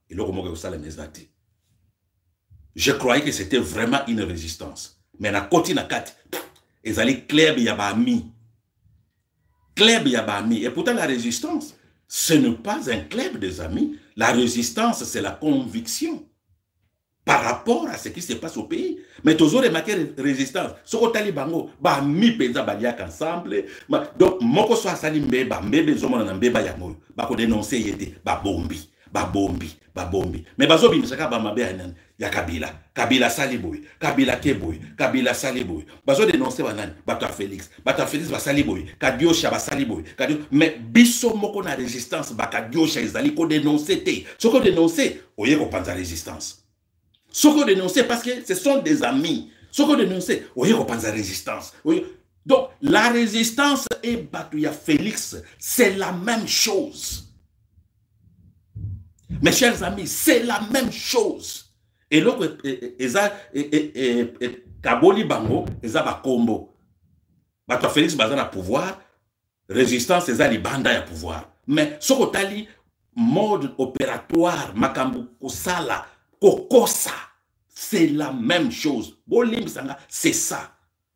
Et le Romo Sala Mezati. Je croyais que c'était vraiment une résistance. Mais na koti na kati, ils allaient club yabami. Club yabami. Et pourtant la résistance, ce n'est pas un club des amis. La résistance, c'est la conviction par rapport à ce qui se passe au pays. Mais toujours remarqué résistance. Ce que tu as bango, ba mi penza baliak ensemble. Donc, moko soit sali mbeba, mbebe zomona na mbeba ya moyo. Ba ko dénoncer yete, ba bombi. Mais bazo bimisaka ba mabe ya Kabila. Kabila saliboy, Kabila keboy, Kabila saliboy. Bazo dénoncer banani, Bata Félix ba saliboy, Kadiosha ba saliboy. Mais biso moko na résistance ba Kadiosha ezali ko dénoncer te. Ce ko dénoncer, oye ko panza résistance. Ce qu'on dénonçait, parce que ce sont des amis. Ce qu'on dénonçait, oui, on pense à la résistance. Oui. Donc, la résistance et Batouya Félix, c'est la même chose. Mes chers amis, c'est la même chose. Et l'autre, Kaboli Bango, Ezaba Kombo. Batouya Félix, Bazana pouvoir, résistance, Ezali Banda ya pouvoir. Mais ce qu'on a dit, mode opératoire, Makambu Kosala, Kokosa, c'est la même chose. Bolim Sanga, c'est ça.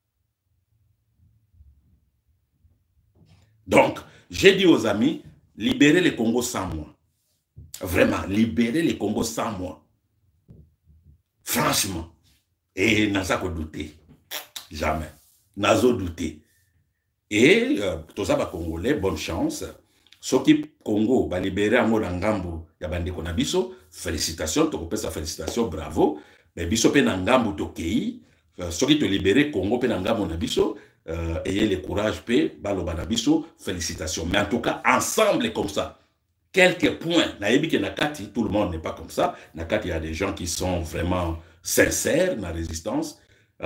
Donc, j'ai dit aux amis, libérez le Congo sans moi. Vraiment, libérez le Congo sans moi. Franchement. Et n'a pas douté. Jamais. N'a pas douté. Et tout ça, Congolais, bonne chance. Ce qui Congo va libérer en mode Ngambu, Yabande Konabiso, félicitations, tu peux sa félicitation, bravo. Mais biso pe Ngambu Tokei, ce qui te libérer Congo pe Ngambu Nabiso, ayez le courage pe Balo Banabiso, félicitations. Mais en tout cas, ensemble comme ça, quelques points. Naïbi que Nakati, tout le monde n'est pas comme ça. Nakati, il y a des gens qui sont vraiment sincères dans la résistance,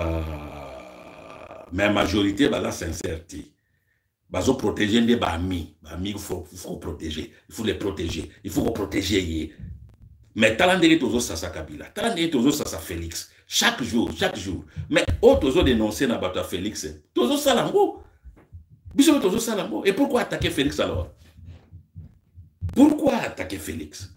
mais la majorité, bah, la sincérité. Bazo protéger les amis, il faut protéger, il faut les protéger, il faut protéger. Mais talendé toujours ça sa Kabila, talendé toujours ça sa Félix, chaque jour. Mais autres dénoncer na bata Félix, toujours ça l'ango. Bisous toujours ça l'ango. Et pourquoi attaquer Félix alors? Pourquoi attaquer Félix?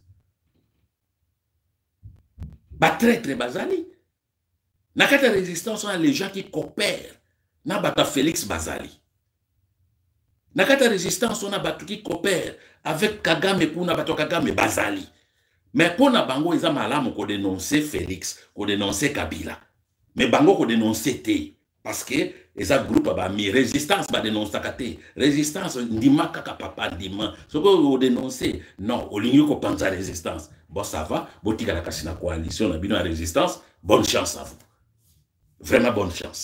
Bah très Bazali. Na kata résistance, on a les gens qui coopèrent. Na bata Félix Bazali. Nakata résistance, on a battu qui coopère avec Kagame pour na battu Kagame Bazali. Mais pour na bango, ils ont malamu qu'on dénoncer Félix, qu'on dénoncer Kabila. Mais bango qu'on dénoncer T. Parce que les groupe a mis résistance, ba dénoncer Takate. Résistance, ndima kaka papa ndima. Ce qu'on dénoncer, non, au ligne qu'on pense à résistance. Bon, ça va, botika la kasina coalition, on a bien la résistance. Bonne chance à vous. Vraiment bonne chance.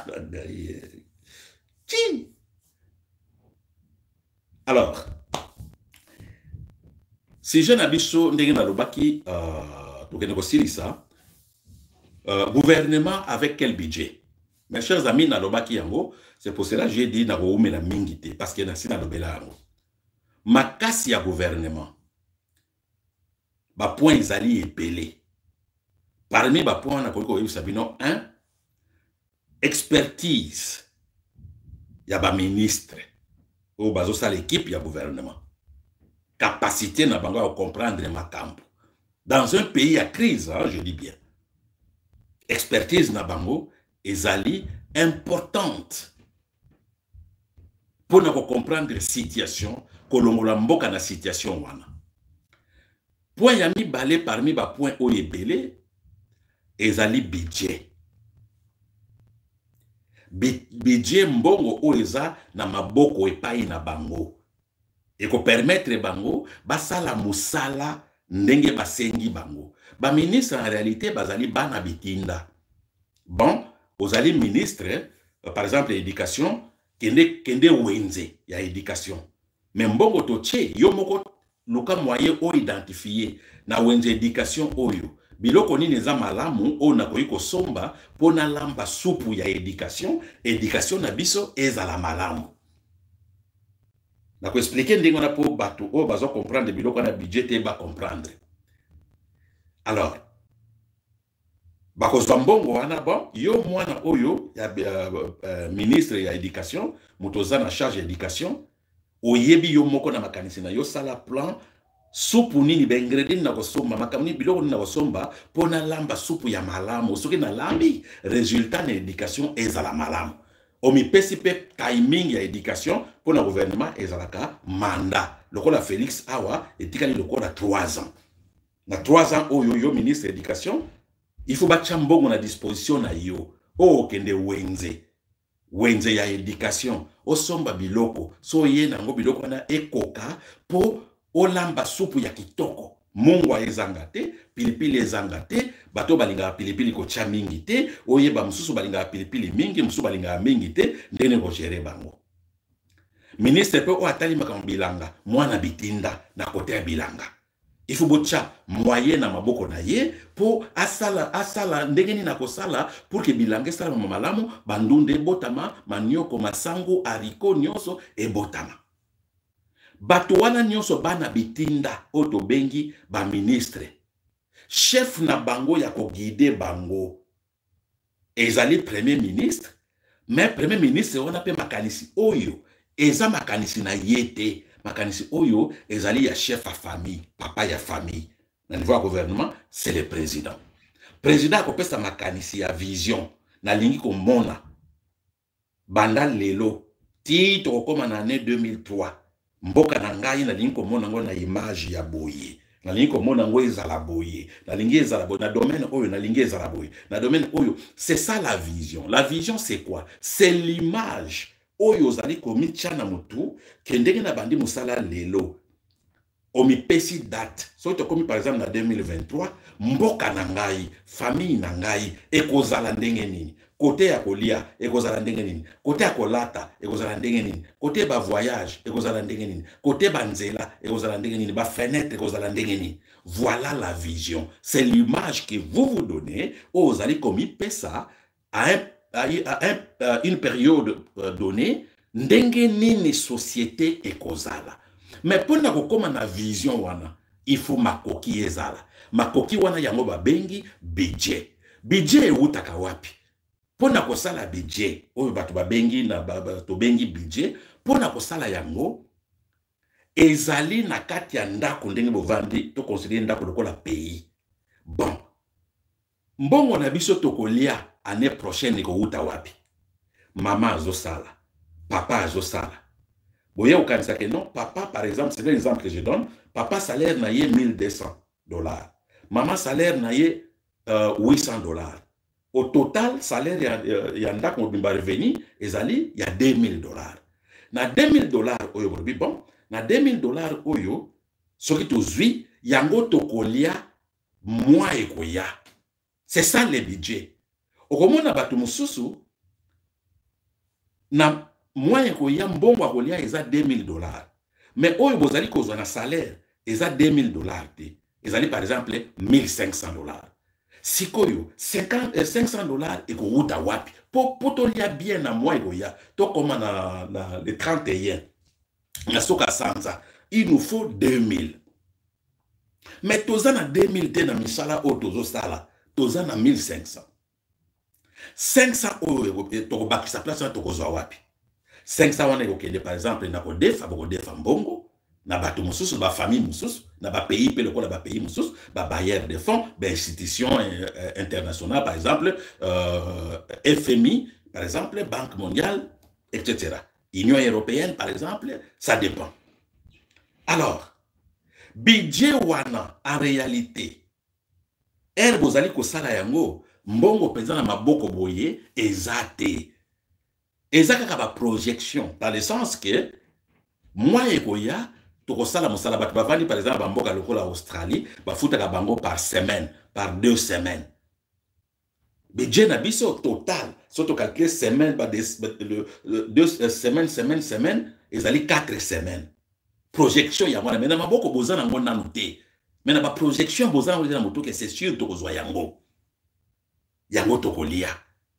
Qui? Alors, si je n'habite sur Ndegenalobaki, gouvernement avec quel budget? Mes chers amis, Nalobaki Yango, c'est pour cela que j'ai dit Naroume la mingité, parce que Nassi Nalobela Yango. Ma casse ya gouvernement, ma point Isali est pelé. Parmi ma point, on a Sabino, un, expertise, ya ba ministre. Au bazo sa l'équipe, il y a gouvernement. Capacité n'a pas à comprendre ma camp. Dans un pays à crise, hein, je dis bien. Expertise n'a pas ezali importante pour nous comprendre la situation, kolongola mboka na situation wana. Point yami balé parmi ba point oyebele ezali budget. Budget mbongo oeza na maboko epai na bango. Et ko permettre bango basala musala ndenge basengi bango. Ba ministre en réalité bazali bana bitinda. Bon, ozali ministre par exemple éducation kende wenze ya éducation. Mais mbongo toche yo moko luka moyen o identifier na wenze éducation oyo. Biloko nini eza malamu o na koyiko somba pona lamba supu ya éducation na biso ezala malamu. Na ko expliquer ndenge na po bato o bazo comprendre biloko na budget te ba comprendre. Alors bako mbongo wana bon yo mwana oyo ya ministre ya éducation mutoza na charge éducation oyebi yo moko na makanisi na yo sala plan supu nini ba ingredient na kosomba makamuni biloko nini na kosomba pona lamba supu ya malamu soki na lambi résultat na éducation ezala malamu omipesi pe timing ya éducation pona gouvernement ezalaka mandat lokola Félix awa etikali lokola 3 ans na 3 ans oyo yo ministre éducation il faut batcha mbongo na disposition na yo o kende wenze ya éducation osomba biloko so ye nango biloko na ekoka po olamba supu ya kitoko mungwa ezanga te pilipili ezanga te bato balingaka pilipili kotia mingi te oyeba mususu balingaka pilipili mingi mususu balingaka mingi te ndene kogere bango ministre pe o atali makambo bilanga mwana bitinda na kote ya bilanga il faut bocha moyen na maboko na ye po asala ndenge nini na kosala pour que bilanga sala malamu bandunde botama manioko masango haricot nyonso ebotama bato wana nyonso bana bitinda oto bengi ba ministre chef na bango ya kogide bango ezali premier ministre mais premier ministre wana pe makanisi oyo eza makanisi na yete makanisi oyo ezali ya chef à famille papa ya famille na niveau ya gouvernement c'est le président akopesa makanisi ya vision na lingi komona banda lelo ti tokokoma na année 2003 mboka na ngai na lingi komona ngo na image ya boye na lingi komona ngo ezala boye na lingi ezala boye na domaine oyo na lingi ezala boye na domaine oyo c'est ça la vision c'est quoi c'est l'image oyo ozali komitia na mutu kendenge na bandi musala lelo omipesi date so tokomi par exemple na 2023 mboka na ngai famille na ngai ekozala ndenge nini côté ya kolia ekozala ndenge nini côté ya kolata ekozala ndenge nini côté ba voyage ekozala ndenge nini côté banzela ekozala ndenge nini ba fenêtre ekozala ndenge nini voilà la vision c'est l'image que vous donnez ozali komipesa à une période donnée ndenge nini société ekozala mais pour na kokoma na vision wana il faut makoki ezala makoki wana yango babengi budget eutaka wapi pona kosala budget oyo bato babengi na bato bengi budget pona kosala yango ezali na kati ya ndako ndenge bovandi to considérer ndako lokola pays bon mbongo na biso tokolia année prochaine ekouta wapi mama azosala papa azosala boye okanisa que non papa par exemple c'est l'exemple que je donne papa salaire na ye $1200 maman salaire na ye $800 au total salaire ya ndako mobimba revenu ezali ya $2000 na $2000 oyo bobi bon na $2000 oyo soki tozwi yango tokolia mwa ekoya c'est ça le budget okomona bato mususu na moyen koya mbongo akolia eza $2000 mais oyo bozali kozwa na salaire eza $2000 te ezali par exemple $1500 sikoyo $500 ekouta wapi po tolia bien na moyen koya tokoma na le 31 na soka sanza il nous faut 2000 mais toza na 2000 te na misala oyo tozosala toza na 1500 500 oyo tokobakisa place wana tokozwa wapi 500 wana ekokende par exemple na bokodefa mbongo na bato mosusu ba famille mosusu na ba pays pe lokola ba pays mosusu ba bailleurs de fonds ba institutions internationales par exemple FMI par exemple Banque mondiale etc. Union européenne par exemple ça dépend. Alors budget wana en réalité bozali kosala yango mbongo penza na maboko boye ezate ezaka ba projection dans le sens que moi ekoya tokosala mosala bato bavandi par exemple bamboka lokola Australie bafutaka bango par semaine par 2 semaines budget na biso total surtout calculer semaine ba 2 semaines ezali 4 semaines projection ya mwana mena maboko bozana ngo nanu te mena ba projection bozana ngo na moto que c'est sûr tokozwa yango tokolia.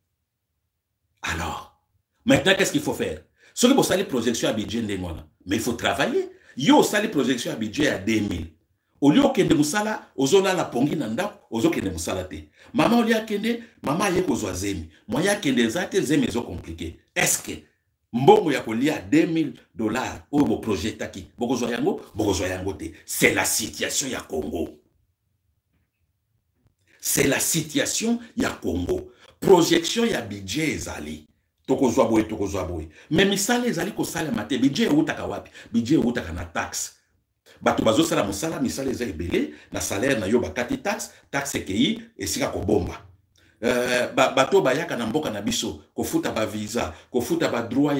Alors maintenant qu'est-ce qu'il faut faire? Ce que vous savez projection à budget ndengona mais il faut travailler. Yo sali projection à budget à 2000 au lieu que de musala ozola la pongi na ndako ozokende musala te mama olia kende mama ye kozwa zemi moya kende zate zemi zo compliqué est-ce que mbongo ya kolia $2000 oyo bo projetaki bokozwa yango te. C'est la situation ya Congo. C'est la situation ya Congo. Projection ya budget ezali tokozwa boye mais misala ezali kosala mate budget utaka wapi? Budget utaka na taxe. Bato bazo sala mosala misala eza ebele na salaire na yo bakati taxe ekei esika kobomba. Bato bayaka na mboka na biso kofuta ba visa, kofuta ba droit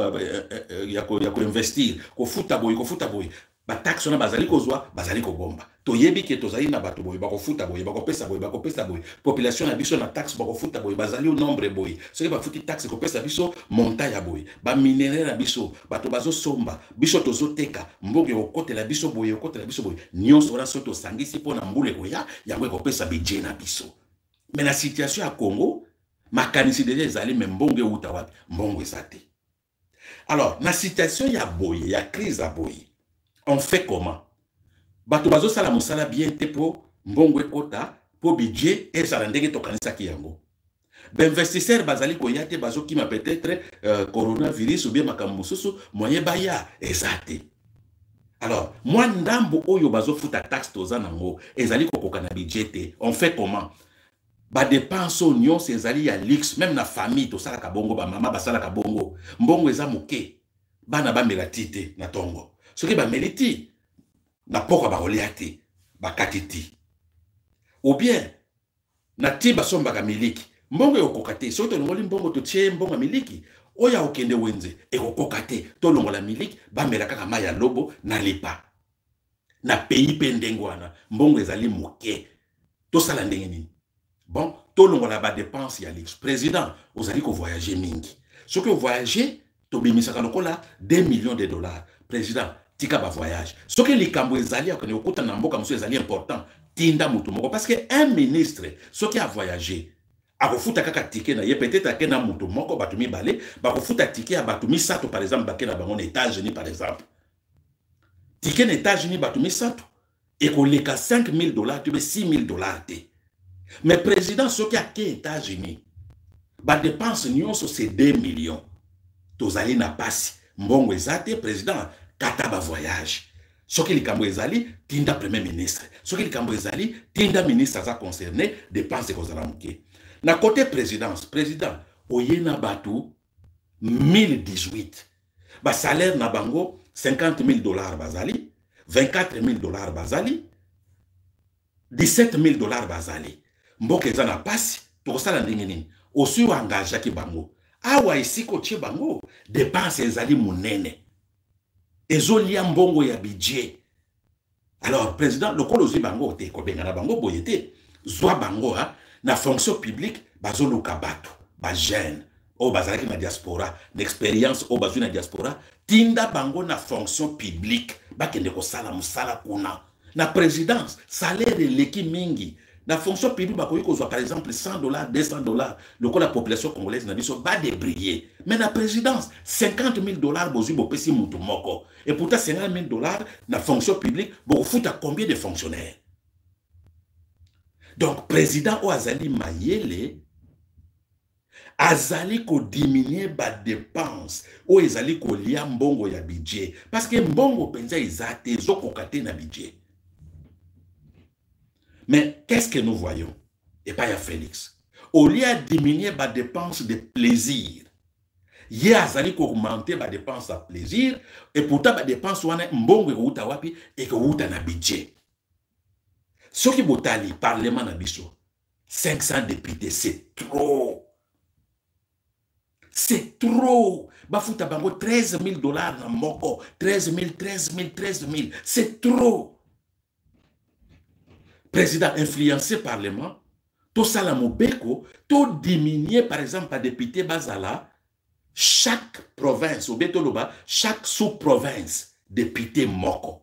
ya ko investir, kofuta boye ba taxe na bazali kozwa bazali kobomba. Toyebi ke tozali na bato boye bakofuta boye bakopesa boye population na biso na taxe bakofuta boye bazali au nombre boye soki bafuti taxe kopesa biso monta ya boye ba minere na biso bato bazo somba biso tozoteka mboke okotela biso boye nyonso wana soto sangisi pona mbule koya yango kopesa budget na biso. Mais la situation à Congo, makanisi déjà ezali mais mbongo euta wapi? Mbongo ezate. Alors, la situation ya boye, ya crise à boye. On fait comment? Bato bazo sala mosala bien te po mbongo ekota po budget ezala ndenge tokanisa ki yango. Ben investisseur bazali koya te bazo kima peut-être coronavirus ou bien makambo mosusu moyen baya ezate. Alors, moi ndambo oyo bazo futa taxe toza nango ezali kokoka na budget te. On fait comment? Ba dépense oignon ezali ya luxe même na famille to sala kabongo ba mama basala kabongo mbongo eza moke bana ba melatite na tongo soki ba meliti na poko ba oliate ba katiti ou bien na tiba somba ka miliki mbongo yokokate soki to ngoli mbongo to tie mbongo miliki oya okende wenze ekokokate to longola miliki ba melaka kama ya lobo na lipa na pays pendengwana mbongo ezali moke to sala ndenge nini. Bon, tout le monde a des dépenses, il y a l'ex-président, vous allez voyager mingi. Ce que vous voyagez, tu as 2 millions de dollars. Président, tika ba voyage. Ce que les Cambouis alliés, quand vous avez un important, tinda mutumoko. Parce qu'un ministre, ce qui a voyagé, a refuta kaka ticket na ye peut-être à na mutumoko, batumi balé, ba refuta ticket à batumi sato, par exemple, bakena bangon États-Unis, par exemple. Ticket États-Unis, batumi sato. Et qu'on les ka $5000, tu veux $6000. Mais président, ce qui a été États-Unis, ba dépense nyonso c'est 2 millions. Tozali na pasi. Mbongo ezate, président, kataba voyage. Ce qui likambo ezali, tinda premier ministre. Ce qui likambo ezali, tinda ministre ça concerné, dépense kozala muke. Na côté présidence, président, oyena batu 1018. Ba salaire na bango $50,000 bazali, $24,000 bazali, $17,000 bazali. Mboke za na pasi, tokosala ndenge nini? Osu engagé ki bango. Awa isiko tie bango, dépense ezali munene. Ezolia mbongo ya budget. Alors, président, le kolozi bango te ko benga na bango boyete. Zwa bango na fonction publique bazoluka bato, ba jeune, o bazalaki na diaspora, d'expérience o bazu na diaspora, tinda bango na fonction publique, bakende ko sala musala kuna. Na présidence, salaire leki mingi. La fonction publique, par exemple, $100, $200, le coup la population congolaise n'a dit pas débriller. Mais la présidence, $50,000, bozu bopesi mutu moko. Et pourtant, $50,000, la fonction publique, vous foutez à combien de fonctionnaires? Donc, président ou Azali Mayele, Azali ko diminuer ba dépense, ou Azali ko lia mbongo ya budget. Parce que mbongo penza izate, zoko kate na budget. Mais qu'est-ce que nous voyons? Et pas ya Félix. Au lieu de diminuer ma dépense de plaisir, il y a augmenté ma dépense à plaisir, et pourtant ma dépense wana mbongo euta wapi et que euta na budget. Ce qui botali parlement na biso 500 députés, c'est trop. C'est trop. Bafuta bango $13,000 na moko, 13,000, 13,000. C'est trop. Président influencé parlement, tout ça la mobeko, tout diminuer par exemple par député Bazala, chaque province, ou Betoloba, chaque sous-province, député Moko.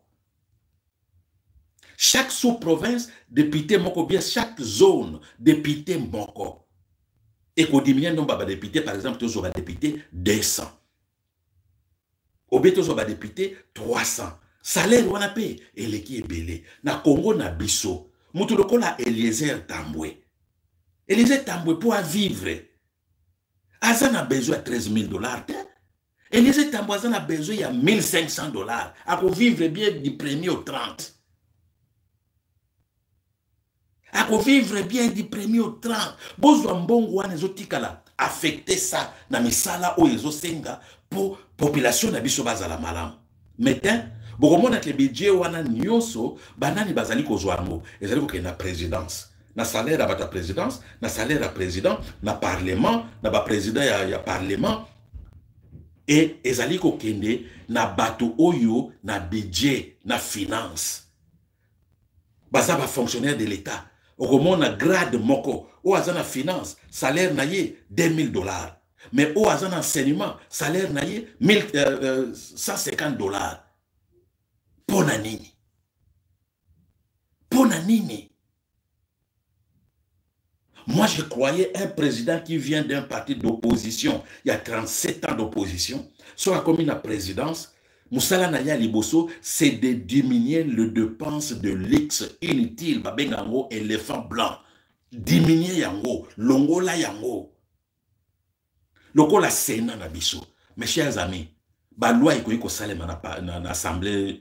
Chaque sous-province, député Moko, bien chaque zone, député Moko. Et qu'on diminue le nombre de députés, par exemple, tous les députés 200. Au Betoloba, tous les députés 300. Salaire, on a payé. Et l'équipe est belé. Na Congo, na biso. Moutou lokola Eliezer Tambwe. Eliezer Tambwe pour vivre. Azan a besoin de $13,000. Eliezer Tambouazan a besoin, il y a $1,500. À vivre bien du 1er au 30. À vivre bien du 1er au 30. Bozwa mbongo wana ezotikala affecter ça na misala o ezosenga pour population na biso bazala malamu. Maintenant, bokomona ke budget wana nyonso banani bazali kozwa yango ezali kokende na présidence. Na salaire à la présidence, na salaire à président, na parlement, na ba président ya parlement. Et ezali kokende na bato oyo na budget, na finance. Baza ba fonctionnaire de l'État. Okomona grade moko, o azana finance, salaire na ye $2,000. Mais o azana enseignement, salaire na ye $150. Pona nini? Pona nini? Moi, je croyais un président qui vient d'un parti d'opposition, il y a 37 ans d'opposition, soit comme une présidence, Moussala Naya Liboso, c'est de diminuer le dépense de l'X inutile, babengango, éléphant blanc. Diminuer yango, longo la yango. Loko la Sénat na biso. Mes chers amis, ba loi ikoyi ko salema na assemblée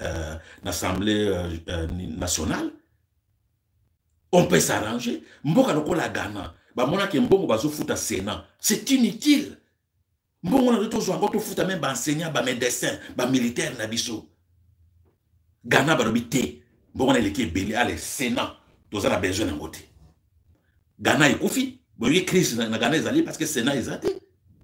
nationale. On peut s'arranger. Mboka loko la Ghana, ba mona ke mbongo bazo futa Sénat. C'est inutile. Mbongo na retour zo encore futa même ba enseignant, ba médecin, ba militaire na biso. Ghana ba robité. Mbongo na leki belé ale Sénat. Toza na besoin na ngote. Ghana ikufi. Boye crise na Ghana ezali parce que Sénat ezate.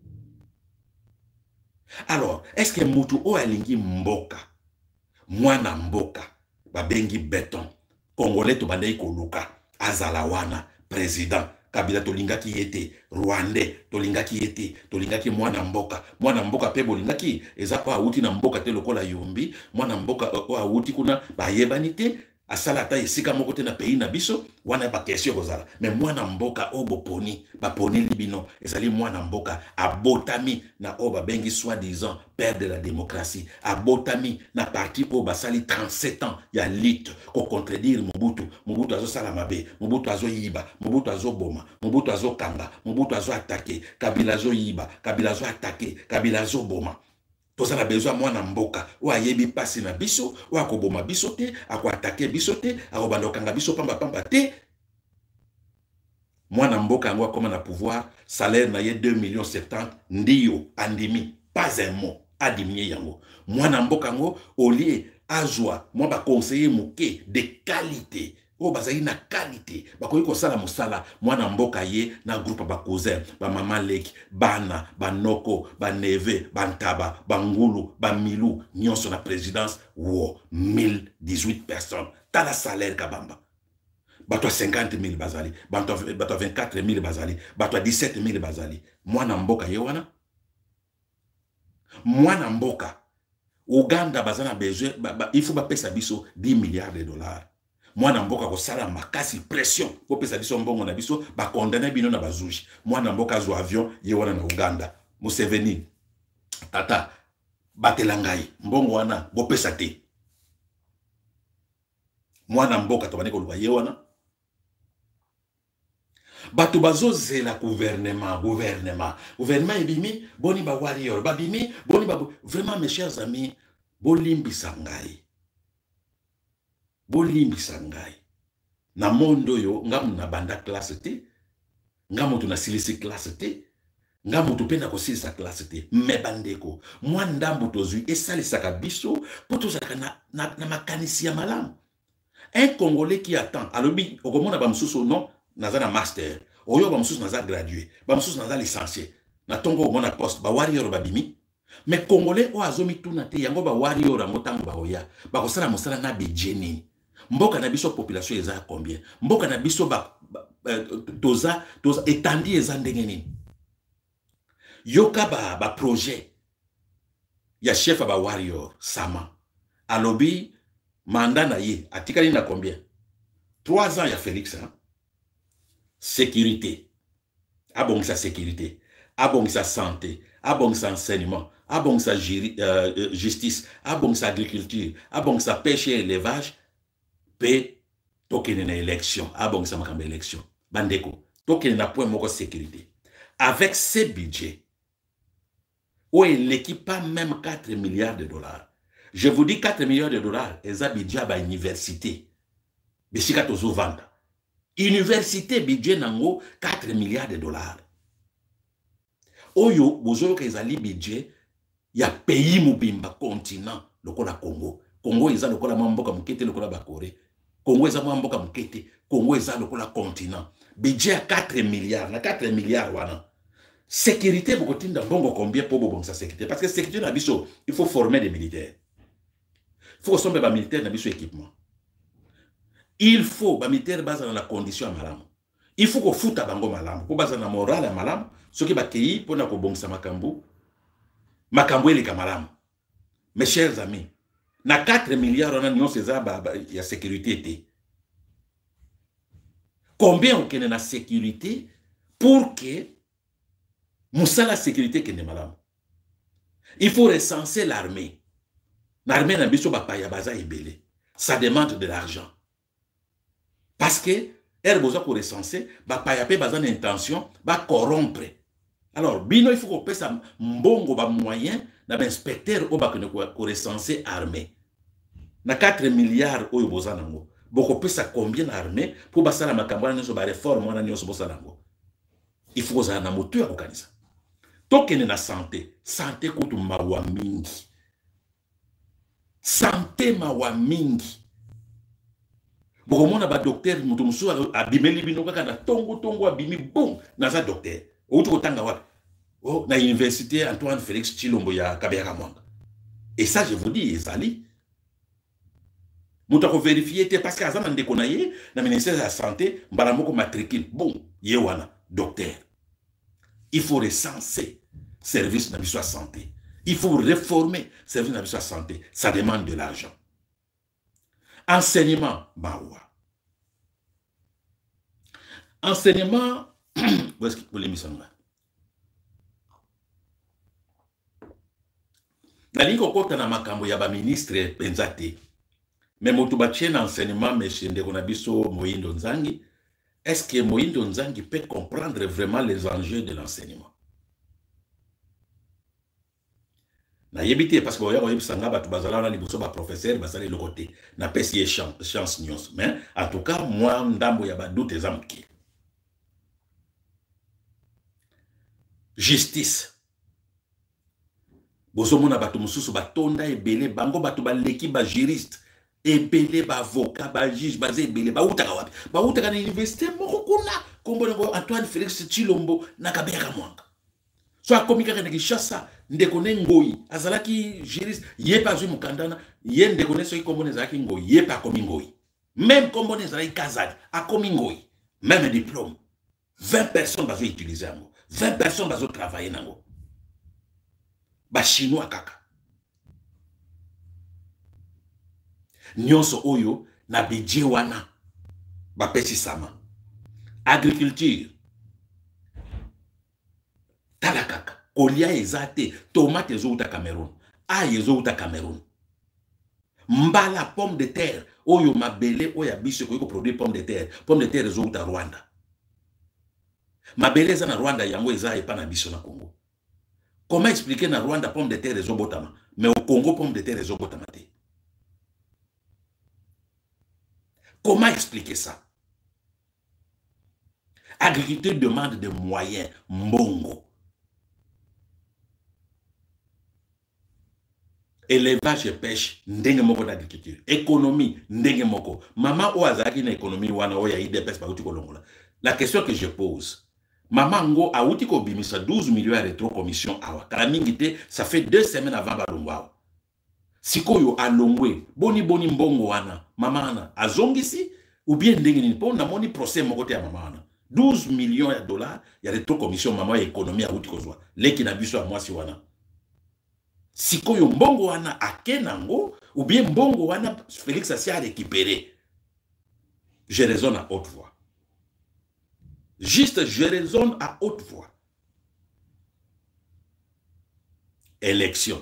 Alors, est-ce que mutu o alingi mboka? Mwana mboka ba bengi béton. Congolais to bandai koluka. Azalawana, président. Kabila tolingaki yete, Rwandais tolingaki yete, tolingaki mwana mboka pe bolingaki ezako auti na mboka te lokola yombi, mwana mboka o auti kuna ba yebanite asala ta esika moko te na pays na biso wana ba question kozala. Mais mwana mboka o boponi, ba poni libino ezali mwana mboka abotami na o ba bengi soi-disant père de la démocratie, abotami na parti o basali 37 ans ya lutte ko contredire Mobutu azo sala mabe, Mobutu azo yiba, Mobutu azo boma, Mobutu azo kanga, Mobutu azo attaquer, Kabila azo yiba, Kabila azo attaquer, Kabila azo boma. Toza na besoin mwana mboka o ayebi pasi na biso, o akoboma biso te, ako attaquer biso te, akobanda okanga biso pamba te. Mwana mboka yango akoma na pouvoir, salaire na ye 2,70 millions, ndiyo andimi, pas un mot adimier yango. Mwana mboka yango olie azwa moi ba conseiller muke de qualité. O bazali na qualité. Bakoyi ko sala musala mwana mboka ye na groupe ba cousin, ba mama leki, bana, ba noko, ba neve, ba ntaba, ba ngulu, ba milu, nyonso na présidence wo 1018 personnes. Tala salaire kabamba. Bato 50,000 bazali, bato 24,000 bazali, bato 17,000 bazali. Mwana mboka ye wana. Mwana mboka Uganda bazana besoin il faut pesa biso 10 milliards de dollars. Mwana mboka ko sala makasi pression ko pesa biso mbongo na biso ba condamner bino na bazuji. Mwana mboka zo avion ye wana na Uganda. Museveni tata batelangai mbongo wana bo pesa te. Mwana mboka to baneko luba ye wana. Bato bazo zela gouvernement ebimi boni ba warrior babimi boni ba vraiment mes chers amis bolimbi sangai na mondo yo ngamu na banda classe te ngamu tuna silisi classe te ngamu tupenda ko silisa classe te me bandeko mwanda mbuto zui esalisaka biso poto zaka na makanisi ya malamu. Un Congolais qui attend alobi okomona ba msusu non naza na master, oyo ba msusu naza gradué, ba msusu naza licencié, na tongo mona poste, ba warrior babimi. Mais Congolais o azomi tuna te yango ba warrior amotango ba oya, ba kosala mosala na bejeni. Mboka na biso population eza combien? Mboka na biso toza etandi eza ndenge nini? Yoka ba projet ya chef ba warrior Sama. Alobi mandat na ye atikali na combien? 3 ans ya Félix hein? Sécurité, abong sa sécurité, abong sa santé, abong sa enseignement, abong sa justice, abong sa agriculture, abong sa pêche et élevage, pe tokene na élection, abong sa makambe élection. Bandeko, tokene na point moko sécurité. Avec ces budgets, où l'équipe pas même 4 milliards de dollars. Je vous dis 4 milliards de dollars, et ça budget à l'université. Mais si vous vendez. Université budget nango 4 milliards de dollars. Oyo, bozo kezali budget, il y a pays mobimba continent, le Congo. Congo est le mboka mukete le Bakore. Congo est le mboka mukete. Congo est le continent. Budget à 4 milliards, na 4 milliards wana. Sécurité, beaucoup de bongo combien pour bon sa sécurité? Parce que sécurité na biso, il faut former des militaires. Il faut que les militaires na biso équipement. Il faut que les militaires basent dans la condition à malam. Il faut que foute à bango malam. Pour baser dans la morale à malam, ce qui va accueillir pour na ko bon sa makambu. Makambu ele kamalam. Mes chers amis, na 4 milliards on a nion César il y a sécurité. Combien on a na sécurité pour que Moussa sécurité qui n'est malade. Il faut recenser l'armée. L'armée n'a pas de ça demande de l'argent. Parce que elle besoin pour recenser, besoin d'intention, corrompre. Alors, bino il faut qu'on passe un bon moyen d'inspecteur pour recenser l'armée. Na 4 milliards au besoin nango. Beaucoup plus à combien d'armée pour passer la macambana sur la réforme on a nion sur nango. Il faut que na moteur organiser. Tokene na santé, santé kutu mawa mingi. Santé mawa mingi. Bokomona ba docteur mutu musu abimeli bino kaka na tongo abimi bon na za docteur. Outu kotanga wapi? Oh na université Antoine Félix Tshilombo ya Kabera Mwanga. Et ça je vous dis ezali. Mutu ko vérifier parce que azana ndeko na ye na ministère de la santé mbala moko matricule. Bon, ye wana docteur. Il faut recenser service de la santé. Il faut réformer service de la santé. Ça demande de l'argent. Enseignement, baoua. Enseignement, où est-ce que vous l'avez mis ça? La ligne au côté de makambo ya ba ministre penzate. Mais motubache na enseignement monsieur Ndekonabiso Moindo Nzangi. Est-ce que Moindo Nzangi peut comprendre vraiment les enjeux de l'enseignement? Na yebite parce que oya oyebisanga batu bazala na liboso ba professeur basali le côté na pesi chance news mais en tout cas moi ndambo ya ba doute ezamki. Justice. Bozo mona batu mususu batonda ebele bango batu ba leki ba juriste ebele ba avocat ba juge ba ebele ba utaka wapi ba utaka na université moko kuna kombo Antoine Félix Tshilombo na Kabera Mwanga. So a commis quelque chose ndekone ngoi azalaki juriste ye pas mukandana ye ndekone so ikombone zaki ngoi ye pas komi ngoi même kombone zaki kazadi a komi ngoi même diplôme 20 personnes bazo utiliser ngo 20 personnes bazo travailler nango ba chinois kaka nyonso oyo na budget wana ba pesi sama agriculture talakaka kolia ezate tomate ezouta Cameroun ail ezouta Cameroun mbala pomme de terre oyo mabele oya biso ko produire pomme de terre ezouta Rwanda mabele za na Rwanda yango eza epa na biso na Congo. Comment expliquer na Rwanda pomme de terre ezobotama mais au Congo pomme de terre ezobotama te? Comment expliquer ça? Agriculture demande des moyens mbongo. Élevage et pêche, ndenge moko d'agriculture. Économie, ndenge moko. Maman ou azaki na économie wana o ya IDPS ba uti kolongola. La question que je pose, maman ngo a uti ko bimisa 12 millions à rétro commission awa. Kala mingite, ça fait 2 semaines avant balongwa. Sikoyo alongwe, boni mbongo wana, maman ana azongisi ou bien ndenge ni po na moni procès moko te ya maman ana. 12 millions de dollars, il y a rétro commission maman et économie à uti kozwa. Leki na biso a mwasi wana. Sikoyo mbongo wana akenango ou bien mbongo wana Félix Assia a récupéré. Je raisonne à haute voix. Juste, je raisonne à haute voix. Élection.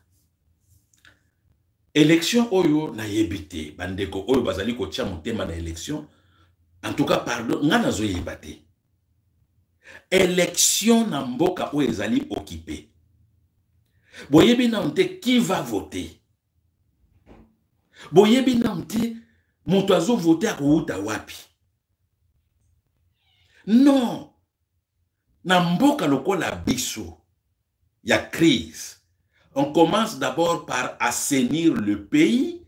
Élection oyo na yebite bandeko oyo bazali ko tia motema na élection. En tout cas, pardon, ngana zo yebate. Élection na mboka oyo ezali occupé. Boyebi naonte qui va voter. Boyebi naonte moto azo voter a kouta wapi. Non. Na mboka lokola biso ya crise. On commence d'abord par assainir le pays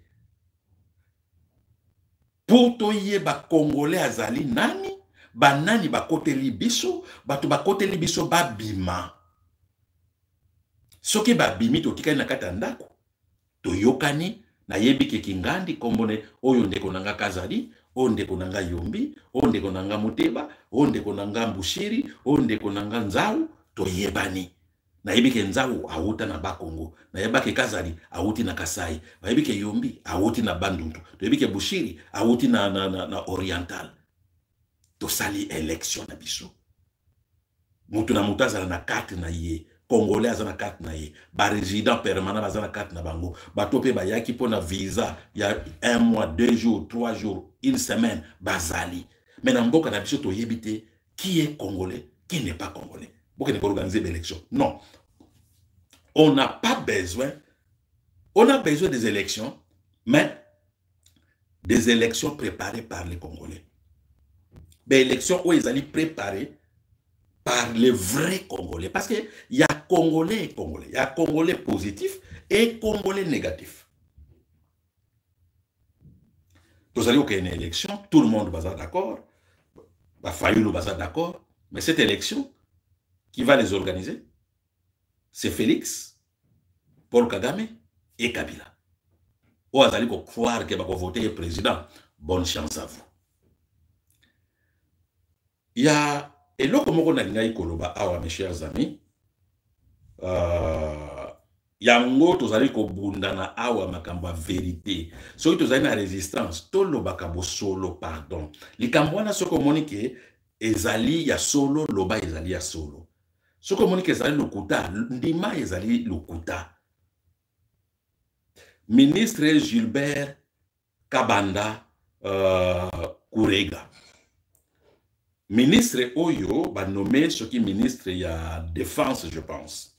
pour toye ba Congolais azali nani, ba nani ba koteli biso, batu ba koteli biso ba bima. Soki ba bimi to tikani na kata ndako, to yokani na yebi ke kingandi kombone oyo ndeko nanga Kazali, oyo ndeko nanga Yombi, oyo ndeko nanga Muteba, oyo ndeko nanga Mbushiri, oyo ndeko nanga Nzau, to yebani. Na yebi ke Nzau auta na Bakongo, na yeba ke Kazali auti na Kasai, na yebi ke Yombi auti na Bandundu, to yebi ke Bushiri auti na Oriental. To sali election na biso. Mutu na mutazala na carte na ye. Congolais azana carte na ye. Ba résident permanent azana carte na bango. Ba topé ba yaki po na visa ya 1 mois, 2 jours, 3 jours, 1 semaine bazali. Mais na mboka na biso to yebite qui est congolais, qui n'est pas congolais. Pourquoi ne pas organiser l'élection? Non. On n'a pas besoin. On a besoin des élections, mais des élections préparées par les Congolais. Des élections où ils allaient préparer par les vrais Congolais. Parce qu'il y a Congolais et Congolais. Il y a Congolais positifs et Congolais négatifs. Vous allez qu'il y a une élection, tout le monde va être d'accord. Fayulu va être d'accord. Mais cette élection, qui va les organiser? C'est Félix, Paul Kagame et Kabila. Vous allez croire que vous voter le président. Bonne chance à vous. Il y a et là, comme on a dit, mes chers amis, yango tozali ko bundana awa makamba vérité. Soki tozali na résistance, tolo bakabo solo pardon. Likambo wana soko monike ezali ya solo loba ezali ya solo. Soko monike ezali lokuta, ndima ezali lokuta. Ministre Gilbert Kabanda Kurega. Ministre Oyo va nommer ce qui est ministre il y a défense, je pense.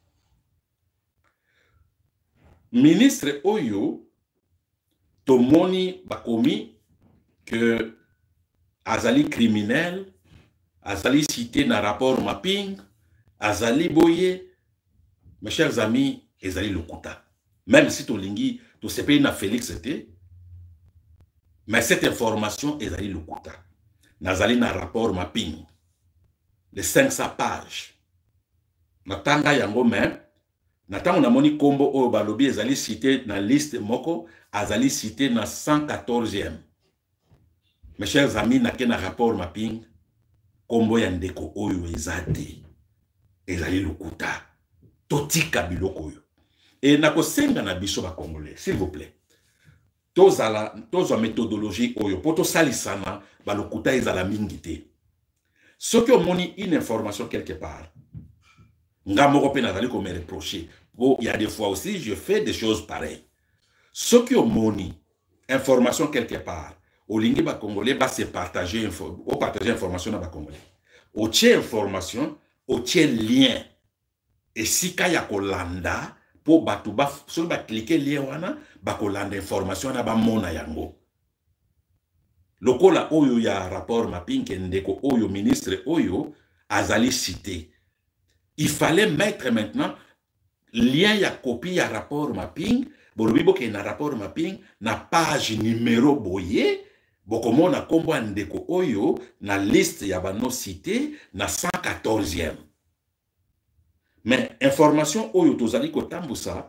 Ministre Oyo, Tomoni Bakomi, que Azali criminel, Azali cité dans le rapport mapping, Azali Boye, mes chers amis, Azali Lokuta. Même si Tolingi, tout ce pays n'a Félix était, mais cette information est Azali Lokuta. Nazali na rapport mapping de 500 pages. Natanga yango même. Natanga na moni kombo o balobi ezali cité na liste moko, azali cité na 114e. Mes chers amis, na rapport mapping kombo ya ndeko oyo ezate. Ezali lokuta. Totika biloko oyo. Et nakosenga na biso ba Congolais, s'il vous plaît. Tozala méthodologie oyo poto salisana balokuta ezala mingité. Ce que moni une information quelque part. Nga moko pe nazali ko me reprocher. Il y a des fois aussi je fais des choses pareilles. Ce que moni information quelque part. Au lingi ba Congolais ba se partager information na ba Congolais. Au tie information, au tie lien. Et si kaya kolanda pour batu ba so ba cliquer lien wana ba kolanda information na ba mona yango. Lokola oyo ya rapport mapping ndeko oyo ministre oyo azali cité. Il fallait mettre maintenant lien ya copie ya rapport mapping, bolobibo ke na rapport mapping na page numéro boye, bokomona kombo ndeko oyo na liste ya bano cité na 114e. Mais information oyo tozali ko tambusa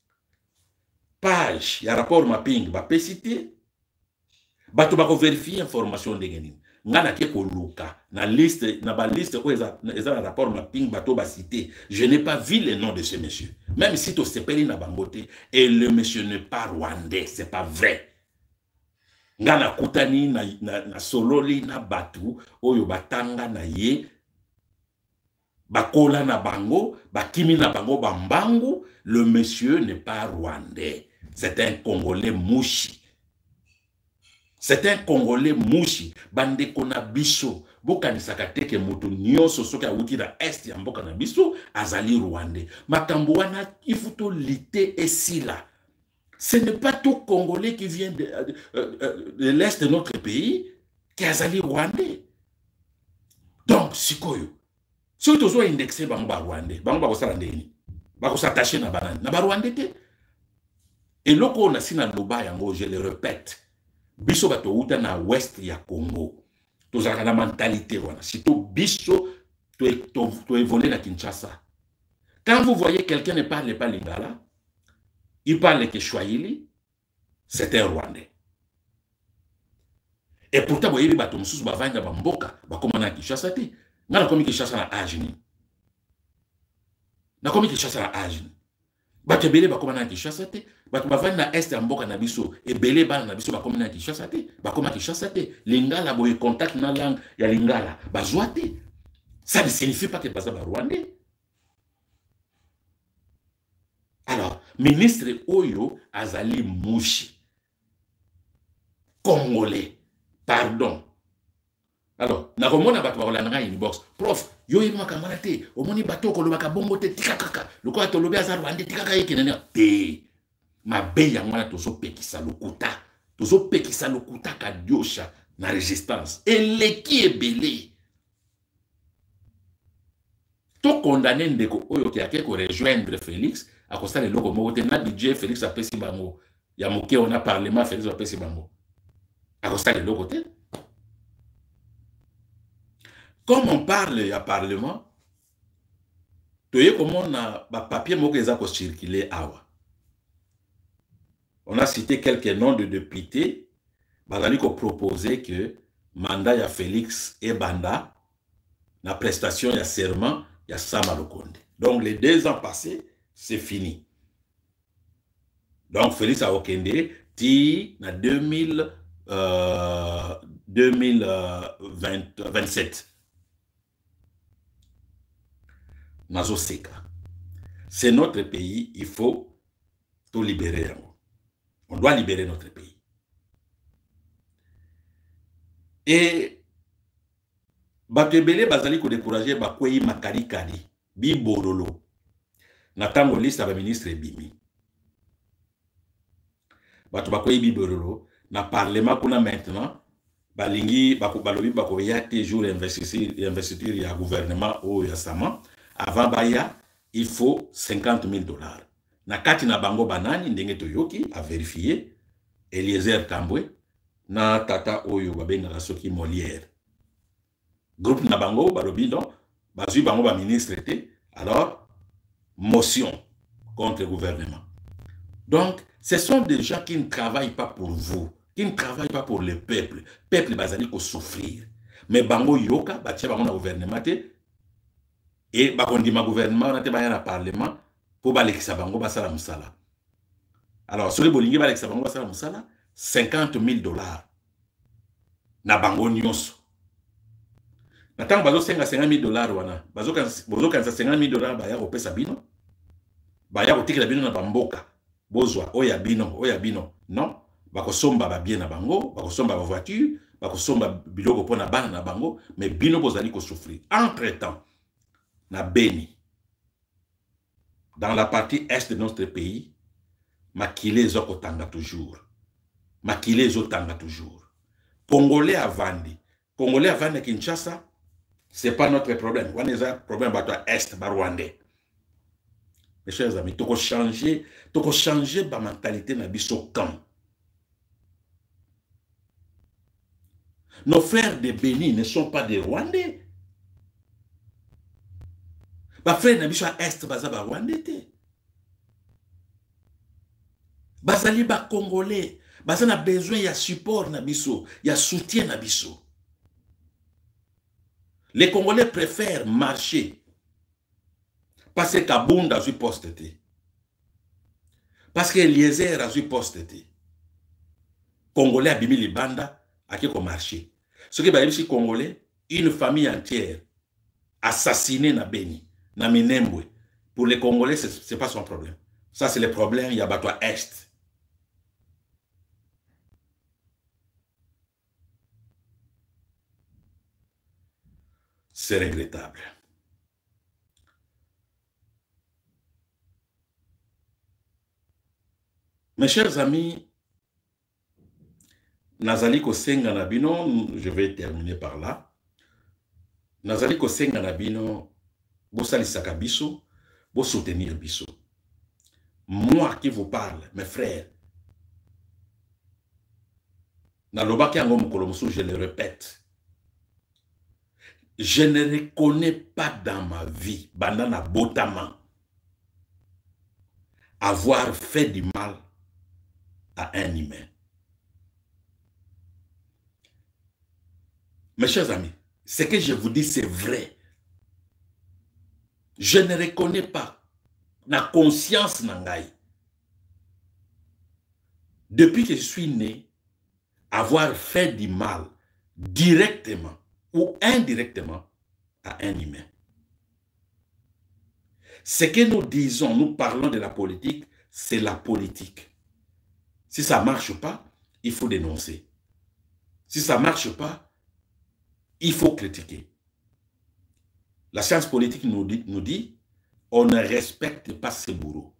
page ya rapport mapping ba cité bato bako vérifier information de nini ngana ke ko luka na liste na ba liste ko eza na rapport mapping bato ba cité. Je n'ai pas vu le nom de ce monsieur, même si to sepeli na bangote, et le monsieur n'est pas rwandais, c'est pas vrai. Ngana kutani na sololi na batu oyo batanga na ye bakola na bango, bakimi na bango bambangu. Le monsieur n'est pas rwandais, c'est un Congolais mouchi. C'est un Congolais mouchi, bande kona biso, bokanisaka teke mutu nyonso soki awuti na est ya mboka na biso, azali Rwandais. Makambo wana ifuto lite esila. Ce n'est pas tout Congolais qui vient de l'est de notre pays qui azali Rwandais. Donc, sikoyo. Si tu as indexé bango Rwandais, bango bakosala ndeni, bakosattacher na banani, na Rwandais te. Et loko na sina loba yango, je le répète. Biso bato uta na ouest ya Congo. Tozalaka na mentalité wana. Sito biso to évolué na Kinshasa. Quand vous voyez quelqu'un ne parle pas lingala, il parle que Swahili, c'est un Rwandais. Et pourtant, vous voyez, bato mususu bavanga bamboka, bakoma na Kinshasa te. Nga komi Kinshasa na Ajini. Na komi Kinshasa na Ajini. Bato ebele bakoma na Kinshasa te. Bato bavandi na est ya mboka na biso, ebele bana na biso bakoma na Kinshasa te. Bakoma Kinshasa te. Lingala boye contact na langue ya lingala. Bazwa te. Ça ne signifie pas que baza ba Rwandais. Alors, ministre Oyo azali Mouchi. Congolais. Pardon. Alors, na komona bato bakola nga inbox. Prof, yo yema kamana te. Omoni bato ko lobaka bongo te tikakaka. Loko atolobi aza Rwandais tikaka yekenene. Te. Mabe ya mwana tozo pekisa lokuta. Tozo pekisa lokuta ka diosha na résistance. Eleki ebele. To condamné ndeko oyo ki ake ko rejoindre Félix. Akosala loko moko te na budget Félix apesi bango. Ya moke on a parlement Félix apesi bango. Akosala loko te. Comme on parle à parlement, tu sais comment on a papier circulé awa. On a cité quelques noms de députés, bazali ko proposé que mandat ya Félix et Banda, la prestation ya serment ya Sama Lukonde. Donc les 2 ans passés, c'est fini. Donc Félix a okende ti na 2027. Nazoseka. C'est notre pays, il faut tout libérer. On doit libérer notre pays. Et Batebele bazali ko décourager bakwei makarikali, biborolo. Natango liste ba ministre bimi. Batu bakwei biborolo na parlement kuna maintenant balingi balobi bakoya toujours investiture ya gouvernement au ya Sama. Avant Baya, il faut $50,000. Na kati na bango banani ndenge toyoki a vérifier Eliezer Tambwe na tata oyo babenga soki Molière. Groupe na bango balobi non, bazui bango ba ministre te, alors motion contre le gouvernement. Donc, ce sont des gens qui ne travaillent pas pour vous, qui ne travaillent pas pour le peuple. Peuple bazali ko souffrir. Mais bango yoka batia bango na gouvernement te. Et bakondima gouvernement na te baya na parlement pour balekisa bango basala musala. Alors sur les bolingi balekisa bango basala musala $50,000 na bango nyonso. Na tango bazo senga $50,000 wana bazo kanisa $50,000 baya ko pesa bino. Baya ko tikela bino na bamboka. Bozwa oya bino. Non, bakosomba ba bien na bango, bakosomba ba voiture, bakosomba biloko pona bana na bango, mais bino bozali ko souffrir. Entre-temps na Beni, dans la partie est de notre pays, makile zokotanga toujours. Makile zotanga toujours. Congolais avandi Kinshasa, c'est pas notre problème. On a un problème avec est, Rwandais. Mes chers amis, toko changer la mentalité na biso quand. Nos frères de Béni ne sont pas des Rwandais. Ba frère na biso est baza ba Rwandais te. Bazali ba Congolais, baza na besoin ya support na biso, ya soutien na biso. Les Congolais préfèrent marcher parce que Kabunda a su poste te. Parce que Eliezer a su poste te. Congolais a bimi libanda a qui marcher. Ce qui va dire Congolais, une famille entière assassinée na Beni. Na Minembwe. Pour les Congolais, ce n'est pas son problème. Ça, c'est le problème, il y a Batoa Est. C'est regrettable. Mes chers amis, Nazali Kosenga Nabino, je vais terminer par là. Nazali Kosenga Nabino, Bosali Sakabiso, Bo soutenir Biso. Moi qui vous parle, mes frères, Nalobaki Angom Kolomoso, je le répète, je ne reconnais pas dans ma vie, Bandana Botama, avoir fait du mal à un humain. Mes chers amis, ce que je vous dis, c'est vrai. Je ne reconnais pas la conscience nangai. Depuis que je suis né, avoir fait du mal directement ou indirectement à un humain. Ce que nous disons, nous parlons de la politique, c'est la politique. Si ça ne marche pas, il faut dénoncer. Si ça ne marche pas, il faut critiquer. La science politique nous dit on ne respecte pas ses bourreaux.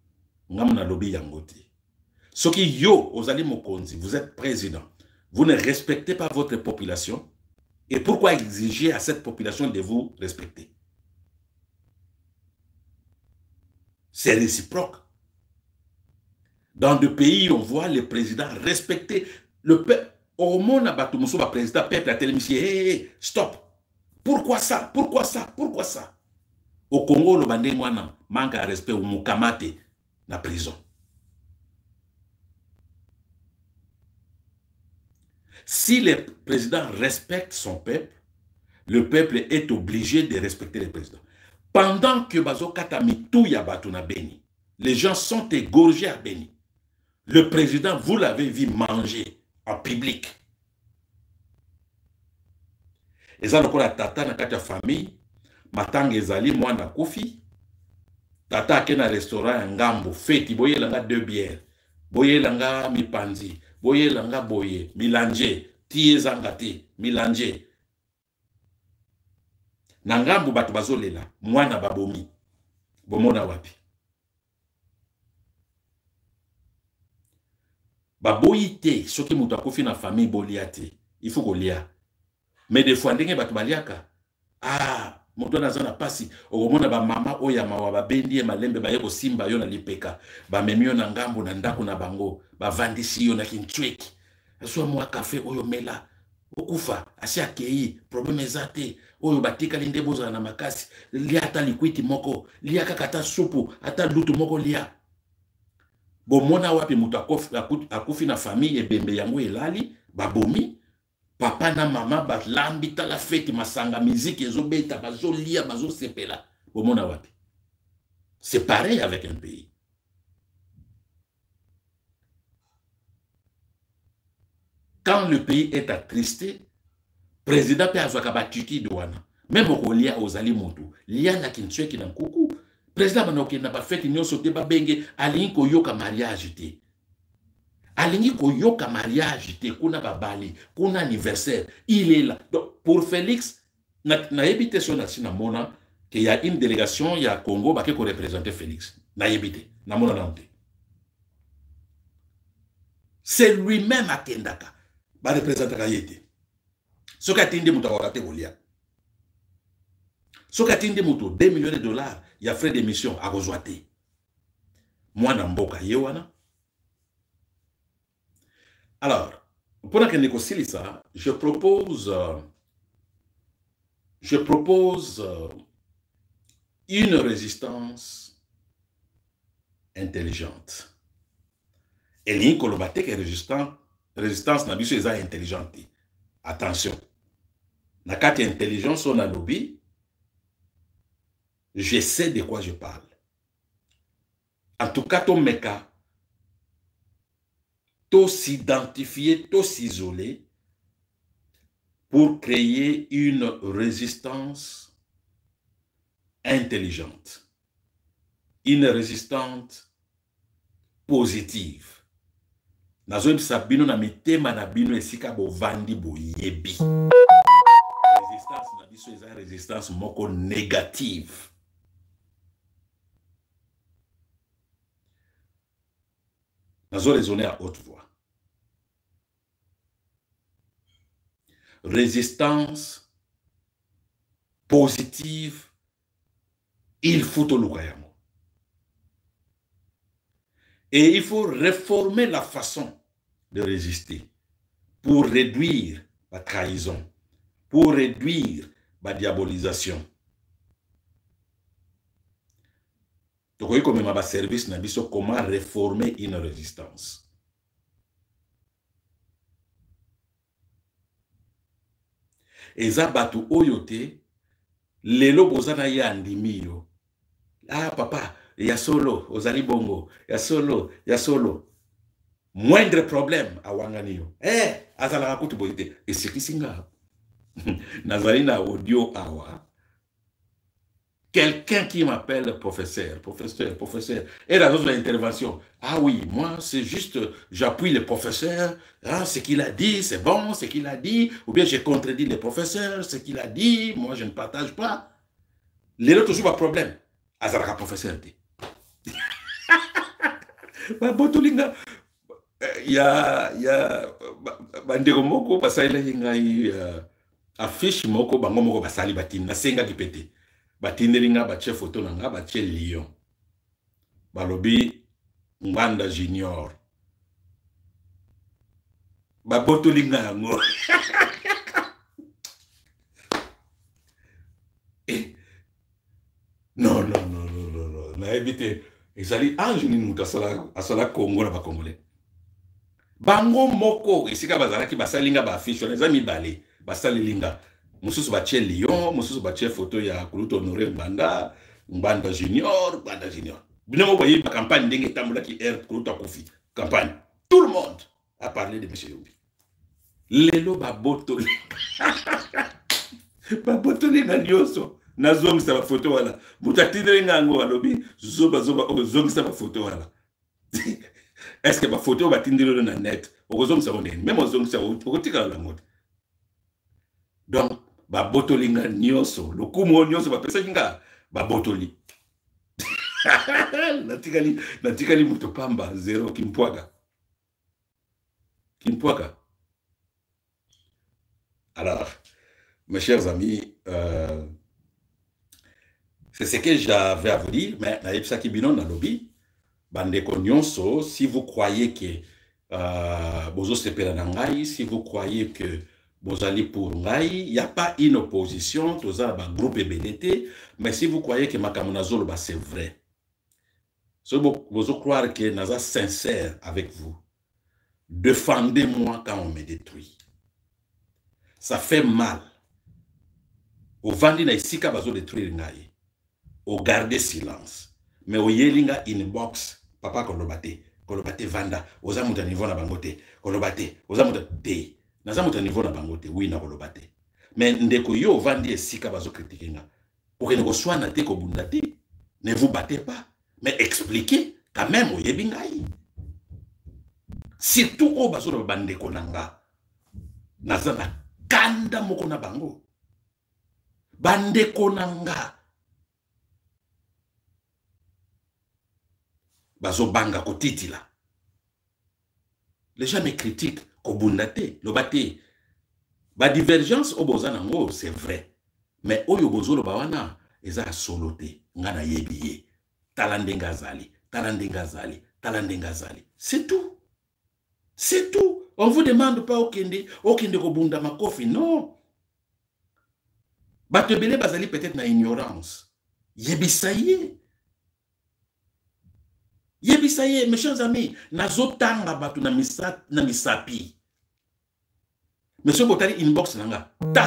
Ce qui yo, Ozali Mokonzi, vous êtes président, vous ne respectez pas votre population. Et pourquoi exiger à cette population de vous respecter? C'est réciproque. Dans des pays, on voit le président respecter le peuple. Au monde, le président, peuple a télé, hey, stop. Pourquoi ça? Pourquoi ça? Pourquoi ça? Au Congo, le bandé mouana manque de respect au Mukamate, la prison. Si le président respecte son peuple, le peuple est obligé de respecter le président. Pendant que Bazo Katami Touya Batuna Beni, les gens sont égorgés à Beni. Le président, vous l'avez vu manger en public. Et ça, la tata na kata famille, matang ezali mwana kofi, tata ke na restaurant ngambo, feti, boye langa 2 bières, boye langa mipanzi, boye langa boye, milange, tie zangate, milange. Nangambu batu bazolela, mwana babomi, bomona wapi. Baboyi te, soki mutu akofi na famille bolia te, il faut kolia. Mais des fois, ndenge batu baliaka, ah, mutu nazana pasi, okomona ba mama oyama wa babendi e malembe ba yeko simba yo na lipeka, ba memio na ngambu na ndako na bango, ba vandisi yo na kinchweki. Aswa mwa café oyo mela, okufa, asi akei, probleme zate, oyo batika linde boza na makasi, lia ata likwiti moko, lia kakata supu, ata lutu moko lia. Bomona wapi mutu akufi na famille ebembe yango elali, babomi, papa na mama balambi ta la fête masanga musique ezobeta bazo lia bazo sepela. Bomona wapi. C'est pareil avec un pays. Quand le pays est attristé, président peut avoir kabatuki douana. Même au lia aux ali motu, lia na kinchwe ki na kuku. Président manoke na ba fête nyonso te ba benge alingi ko yoka mariage te. Alingi ko yoka mariage te kuna babali, kuna anniversaire, il est là. Donc pour Félix na ebité son na mona qu'il y a une délégation il y a Congo ba ke ko représenter Félix. Na ebité, na mona na onte. C'est lui-même à Kendaka ba représenter kayete. Ce qu'a tindi muta warate golia. Ce qu'a tindi muto 2 millions de dollars, il y a frais d'émission à Rozoate. Moi na mboka yewana. Alors, pendant que négocie ça, je propose une résistance intelligente. Et l'in kolobate que résistance na biso eza intelligente. Attention. Na kati intelligence on a lobby. Je sais de quoi je parle. En tout cas, ton meka, to s'identifier, to s'isoler pour créer une résistance intelligente. Une résistance positive. Nazo sabino na mitema na bino esika bo vandi bo yebi. Résistance na biso biso eza résistance moko négative. Nazo raisonner à haute voix. Résistance positive, il faut tout l'oublier. Et il faut réformer la façon de résister pour réduire la trahison, pour réduire la diabolisation. Donc, comme ma service na biso comment réformer une résistance. Eza batu oyote lelo bozana ya andimi yo. Ah papa, ya solo, ozali bongo, ya solo, ya solo. Moindre problème à Wanganio. Azala rakutu boite. Et c'est qui singa? Nazali na audio awa. Quelqu'un qui m'appelle professeur. Et dans notre intervention, ah oui, moi c'est juste, j'appuie le professeur, hein, ce qu'il a dit, c'est bon, ce qu'il a dit, ou bien j'ai contredit le professeur, ce qu'il a dit, moi je ne partage pas. Les autres toujours pas problème. Azala professeur. Botolinga. Ya bandeko moko basali ngai affiche moko bango moko basali batinda senga kipete batindelinga ba chef photo nanga ba che lion balobi Nganda Junior ba botolinga ngo non na éviter ezali ange ni mutasala asala Congo na ba congolais. Bango moko isika bazalaki basalinga ba affiche on ezami balé basali linga mususu ba che lion mususu ba che photo ya Kuluto Honoré Nganda Junior binomo boyi ba campagne ndenge tambola ki Kuluto Kofi campagne tout le monde a parlé de monsieur Yombi lelo ba boto nyoso na zongisa ba photo wala mutatindele ngango alobi zoba zongisa ba photo wala. Est-ce que ma photo va t'indirer dans net? Même aux hommes, ça va donc, ba botolinga nyoso, le kumo nyoso, ba pesa jinga, ba botoli. Natikali mutopamba, zéro, kimpwaga. Alors, mes chers amis, c'est ce que j'avais à vous dire, mais naïpsa kibinon na lobby. Bandeko nyonso, si vous croyez que bozo sepela na ngai, si vous croyez que bozali pour ngai, il n'y a pas une opposition, tout ça, groupe BDT, mais si vous croyez que Makamunazolo, c'est vrai, si vous croyez que Naza sincère avec vous, défendez-moi quand on me détruit. Ça fait mal. Au vandi na isika bazo détruire ngai, au garder silence, mais au yelinga inbox. Papa kolobate vanda oza muta niveau na bangote kolobate oza muta te naza muta niveau na bangote oui na kolobate mais ndeko yo vandi esika bazo critiquer nga okene ko swana te ko bunda te ne vous battez pas mais expliquez quand même oyebi ngai surtout o bazo na bandeko nanga naza na kanda moko na bango bandeko nanga bazo banga ko titila. Les gens me critiquent ko bundate, lo bate. Ba divergence o bozanango, c'est vrai. Mais oyo bozo lo bawana eza solote ngana yebiye. Talande ngazali. C'est tout. C'est tout. On vous demande pas okende ko bunda makofi, non. Batebele bazali peut-être na ignorance. Yebisaye. Yebisaye, mes chers amis, nazotanga batu na misapi. Monsieur Botari inbox nanga. Ta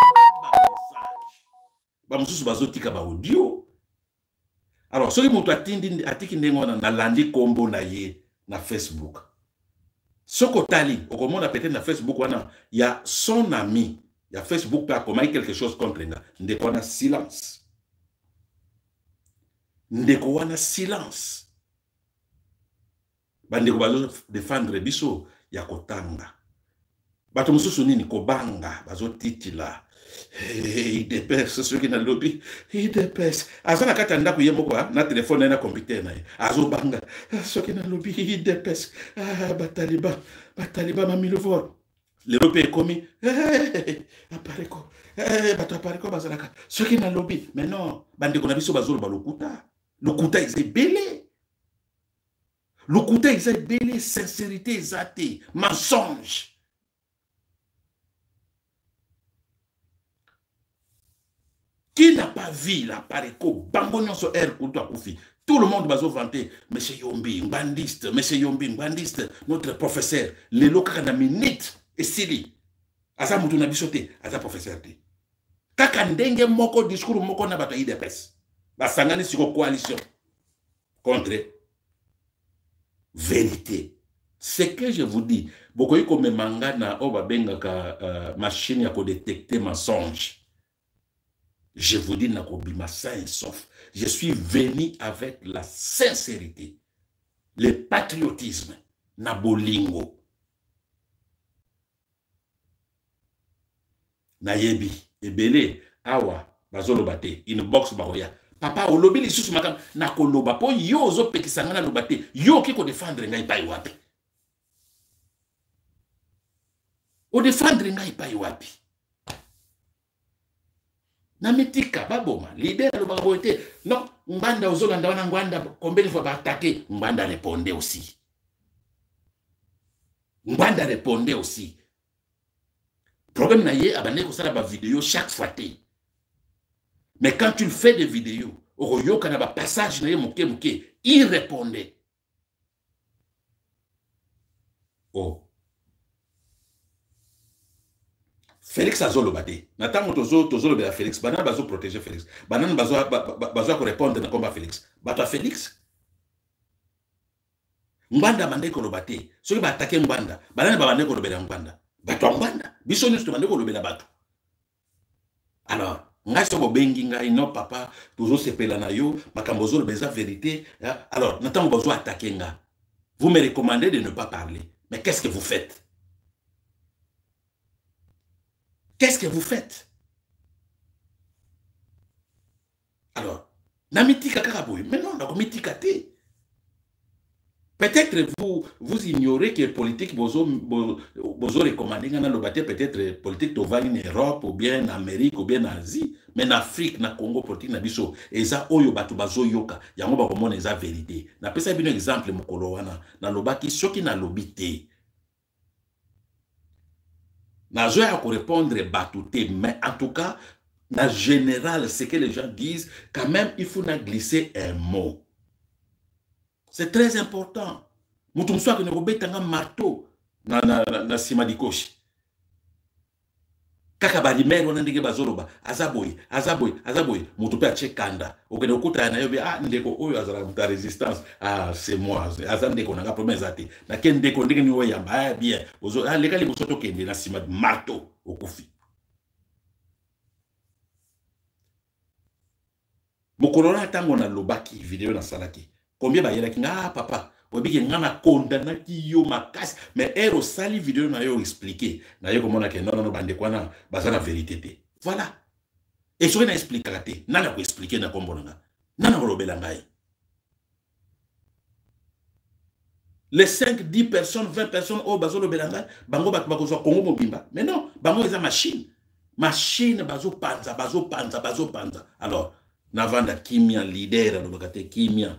ba mususu bazotika ba audio. Alors, soki mutu atiki ndengo na landi kombo na ye na Facebook. Soko tali, okomona peut-être na Facebook wana, il y a son ami. Il y a Facebook qui a commis quelque chose contre nga. Ndeko wana silence. Ndeko wana silence. Bandeko bazo défendre biso ya kotanga. Bato mususu nini kobanga bazo titila. Il dépasse ceux qui n'ont lobby. Il dépasse. Azana katanda kuyemo quoi, na téléphone na computer na. Azo banga. Ceux qui n'ont lobby, il dépasse. Ah, bataliba. Bataliba mami le voir. L'Europe est commis. Apparaît quoi. Bato apparaît quoi bazalaka. Ceux qui n'ont lobby. Mais non, bande qu'on a vu sur bazolo balokuta. Lokuta est belé. Lokuta est belé, sincérité exatée, mensonge. Qui n'a pas vu la pareko, bambonion sur air Koutoua Koufi. Tout le monde va se vanter. Monsieur Yombi, bandiste, Monsieur Yombi, bandiste, notre professeur. Les locaux na minute et sili. Asa mutu na bisote, asa professeur te. Kaka ndenge moko discours moko na bato IDPS. Basangani siko coalition. Contre vérité. Ce que je vous dis, beaucoup y comme manga na oba benga ka machine ya ko détecter mensonge. Je vous dis, Nakobima, sain et sauf. Je suis venu avec la sincérité, le patriotisme, Nabolingo. Nayebi, Ebele, Awa, Bazolo Bate, inbox Baroya. Papa, au lobby, les sous makam, Nakoloba, po yo zo pekisangana lobate, yo ki ko défendre ngai pa wapi. O défendre ngai pa wapi. Namitika baboma leader le baboité non Mbanda ozolanda wana Ngwanda combien de fois ba attaquer Mbanda répondait aussi. Mbanda répondait aussi. Problème naie abane ko sala ba vidéo chaque fois té. Mais quand tu fais des vidéos oyo kana ba passage naie moké moké il répondait. Oh Félix Azolo Bate. Nathan Tozolo Bela Félix. Banan bazo protéger Félix. Banan bazo répondre na combat Félix. Bato Félix. Mbanda mande ko lobate. Soki ba attaquer Mbanda. Banan ba bande ko lobela Mbanda. Bato Mbanda. Biso nyusto mande ko lobela bato. Alors, ngai so bengi ngai no papa tozo sepela na yo makambo zo beza vérité. Alors, Nathan bazo attaquer nga. Vous me recommandez de ne pas parler. Mais qu'est-ce que vous faites? Qu'est-ce que vous faites? Alors, namitika karaboui. Mais non, namitika te. Peut-être vous ignorez que politique bozo recommandé dans le bâtiment peut-être politique to va en Europe ou bien en Amérique ou bien en Asie, mais en Afrique na Congo politique na biso eza oyo batu bazo yoka yango ba komona eza vérité. Na pesa bino exemple mokolo wana na lobaki soki na lobité. Na joie à répondre batouté, mais en tout cas, en général, ce que les gens disent, quand même, il faut glisser un mot. C'est très important. Moutoum soit que nous avons un marteau na sima di koshi. Kaka bali mère on ndenge bazoloba azaboy mutu pe ache kanda okende okuta na yobe ndeko oyo azala muta résistance c'est moi azandeko nanga promesse ate na kendeko ndenge ni oyamba bien ozo lekali bosoto kende na sima marteau okufi mokolona tango na lobaki vidéo na salaki combien ba yelaki papa obi ke ngana condamna ki yo makasi mais ero sali vidéo na yo expliquer na yo komona ke non bande kwana bazana vérité te voilà et so na expliquer te nana ko expliquer na kombonanga nana ko lobela ngai les 5 10 personnes 20 personnes au bazo lobela ngai bango bako zo Congo mobimba mais non bango eza machine bazo panza alors navanda kimia leader lobakate kimia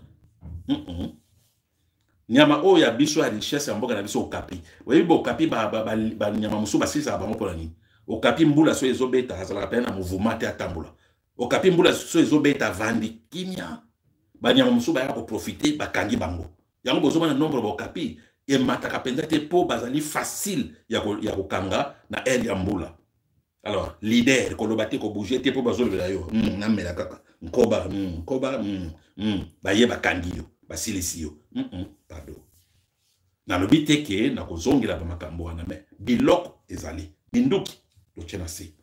nyama o ya biso ya richesse ya mboka na biso okapi weyibo okapi ba nyama musu basisa bango pona ni okapi mbula so ezobeta azala pena mouvement te atambula okapi mbula so ezobeta vandi kimia ba nyama musu ba ya ko profiter ba kangi bango yango bozo na nombre ba okapi e mataka penza te po bazali facile ya ko kanga na el ya mbula alors leader ko lobate ko bouger te po bazo le yo na mela kaka nkoba ba ye ba kangi yo basilisio pardon na lobite ke na kozongela ba makambo wana mais biloko ezali binduki do tchenasi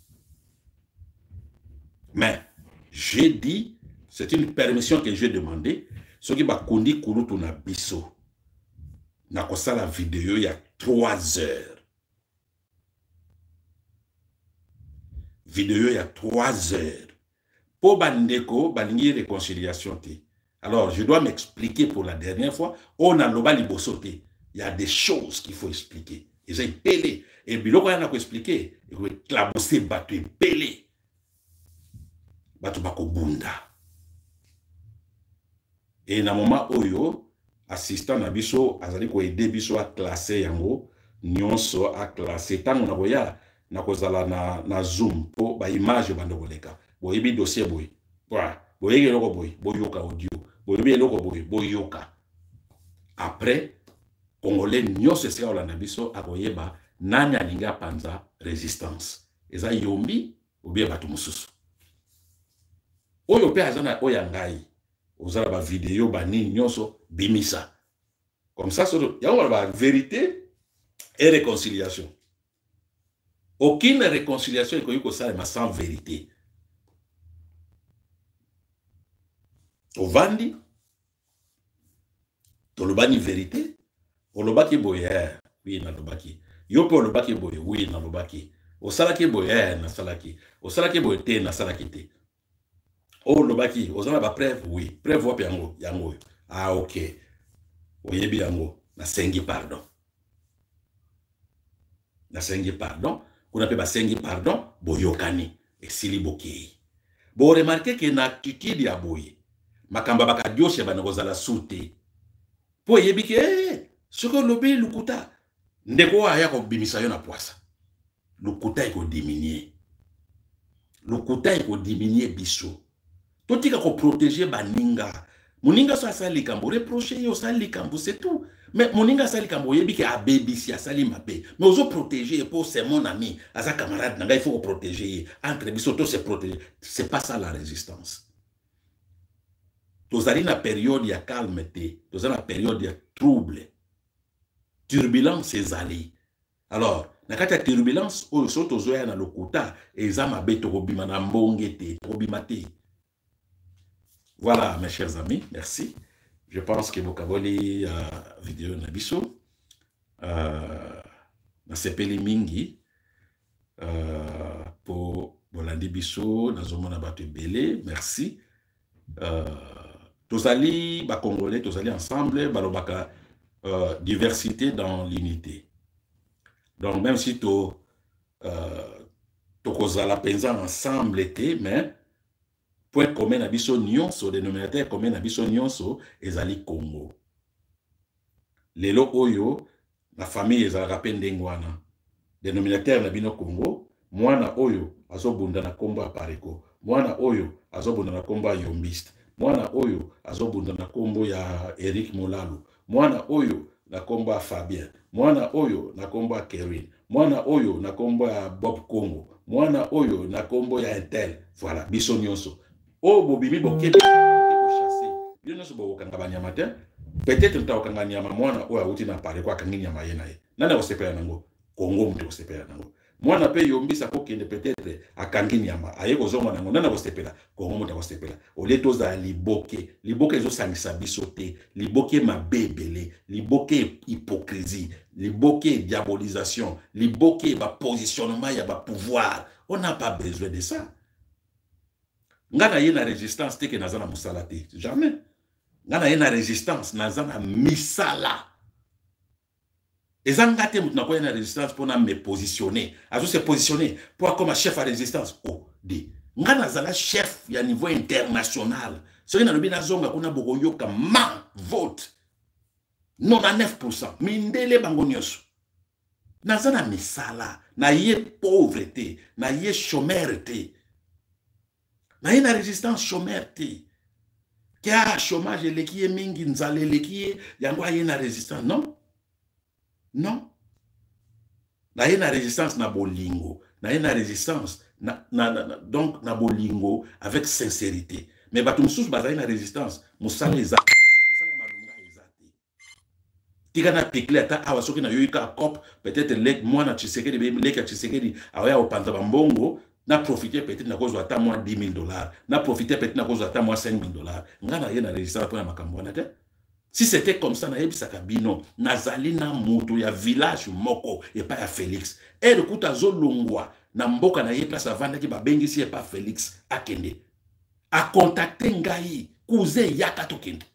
mais j'ai dit c'est une permission que j'ai demandé ce qui va kondi kulutu na biso na kosala vidéo ya 3 heures vidéo il y a 3 heures. Pour bandeko, balingi réconciliation. Alors, je dois m'expliquer pour la dernière fois. On a l'oba libosoté. Il y a des choses qu'il faut expliquer. Ils ont pelé. Et puis, l'on a expliqué. Il faut clabosser, battre, pelé. Battre, bako bunda. Et dans le moment où assistant na biso azali ko aider biso à classer yango nyonso à classer tango na boya na kozala na zoom po ba image bando koleka boyebi dossier boy voilà boyeke loko boy boyoka audio boyebi loko boy boyoka après congolais nyonso esika olanda biso akoyeba nani alinga panza résistance eza yombi obie bato mosusu oyo pe azana oya ngai ozala ba vidéo ba nini nyonso bimisa comme ça il y a la vérité et réconciliation. Aucune réconciliation est sans vérité. Au vandi, to lobani vérité, au lobaki boyer, oui na lobaki. Yo po lobaki boyer, oui na lobaki. Au salaki boyer na salaki. Au salaki boyer na salaki te. Au lobaki, aux en a preuve, oui. Preuve wapi yango, yango. Ah ok. Oyebi yango, na sengi pardon. Na sengi pardon, kuna pe ba sengi pardon, boyokani, et sili bokei. Bo remarquez que na attitude ya boye, makamba baka dioshe ba nakozala sute. Po yebi ke, soko lobe lukuta, ndeko aya ko bimisa yo na poisa. Lukuta iko diminuer. Lukuta iko diminuer biso. Totika ko protéger baninga. Moninga so asali kambo, reprocher yo sali kambo, c'est tout. Mais moninga sali kambo, yebi ke abebi si asali mabe. Mais ozo protéger pour c'est mon ami, asa camarade nanga, il faut protéger. Entre biso to se protéger. C'est pas ça la résistance. Tozali na période ya calme te, tozali na période ya trouble. Turbulence ezali. Alors, na kati ya turbulence, oyo so tozoya na lokuta, eza mabe to kobima na mbonge te, to kobima te. Voilà, mes chers amis, merci. Je pense que vous avez vidéo nabiso. Na sepeli mingi pour bolandi biso, na zomona batu belé, merci. Tozali ba congolais, tozali ensemble, balobaka diversité dans l'unité. Donc même si to kozala penza ensemble était, mais point commun na biso nyonso, dénominateur commun na biso nyonso, ezali Congo. Lelo oyo, na famille ezalaka pe ndenge wana. Dénominateur na bino Congo, mwana oyo azobunda na kombo ya Pareko, mwana oyo azobunda na kombo ya Yombiste, mwana oyo azobunda na kombo ya Eric Molalu, mwana oyo na kombo ya Fabien, mwana oyo na kombo ya Kevin, mwana oyo na kombo ya Bob Congo, mwana oyo na kombo ya Intel. Voilà, biso nyonso. Oh, bobimi bokende chasser. Bien nyonso bokanga banyama te. Peut-être ntaokanga nyama mwana oyo awuti na Pareko akangi nyama ye na ye. Nani akosepela nango? Congo mutu akosepela nango. Mwana pe Yombisa kokende peut-être akangi nyama aye kozonga nango. Nani akosepela? Congo mutu akosepela. Ole toza liboke. Liboke ezosangisa biso te. Liboke mabebele. Liboke hypocrisie. Liboke diabolisation. Liboke ba positionnement ya ba pouvoir. On n'a pas besoin de ça. Ngana ye na résistance te ke nazana musala te. Jamais. Ngana ye na résistance nazana misala. Ezanga te mutu nakoye na résistance pour na me positionner. Azo se positionner pour comme chef à résistance. Oh, di. Ngana zala chef ya niveau international. Soki na lobi na zonga kuna bokoyoka ma vote. 99%. Mindele bango nyonso. Nazana misala. Na ye pauvreté. Na ye chômeur te. Na ye na résistance chômeur te. Kia chômage lekiye mingi nzale lekiye yango aye na résistance. Non. Non. Na ye na résistance na bolingo. Na ye na résistance donc na bolingo avec sincérité. Mais bato mususu bazali na résistance musala eza. Musala malunga eza te. Tika na pikle ata awa soki na yoyika kop peut-être lek mwana Tshisekedi lek ya Tshisekedi awaya opanta bambongo. Na profiter peut-être na cause à moins $10 000. Na profiter peut-être na cause à moins $5 000. Ngana ye na résistance pour na makambo na te. Si c'était comme ça na yebisaka bino nazali na moto ya village moko et pas ya Félix. Et le kuta zolongwa na mboka na ye place avandaki babengisi ye pa Félix akende akontakte ngai cousin yaka tokende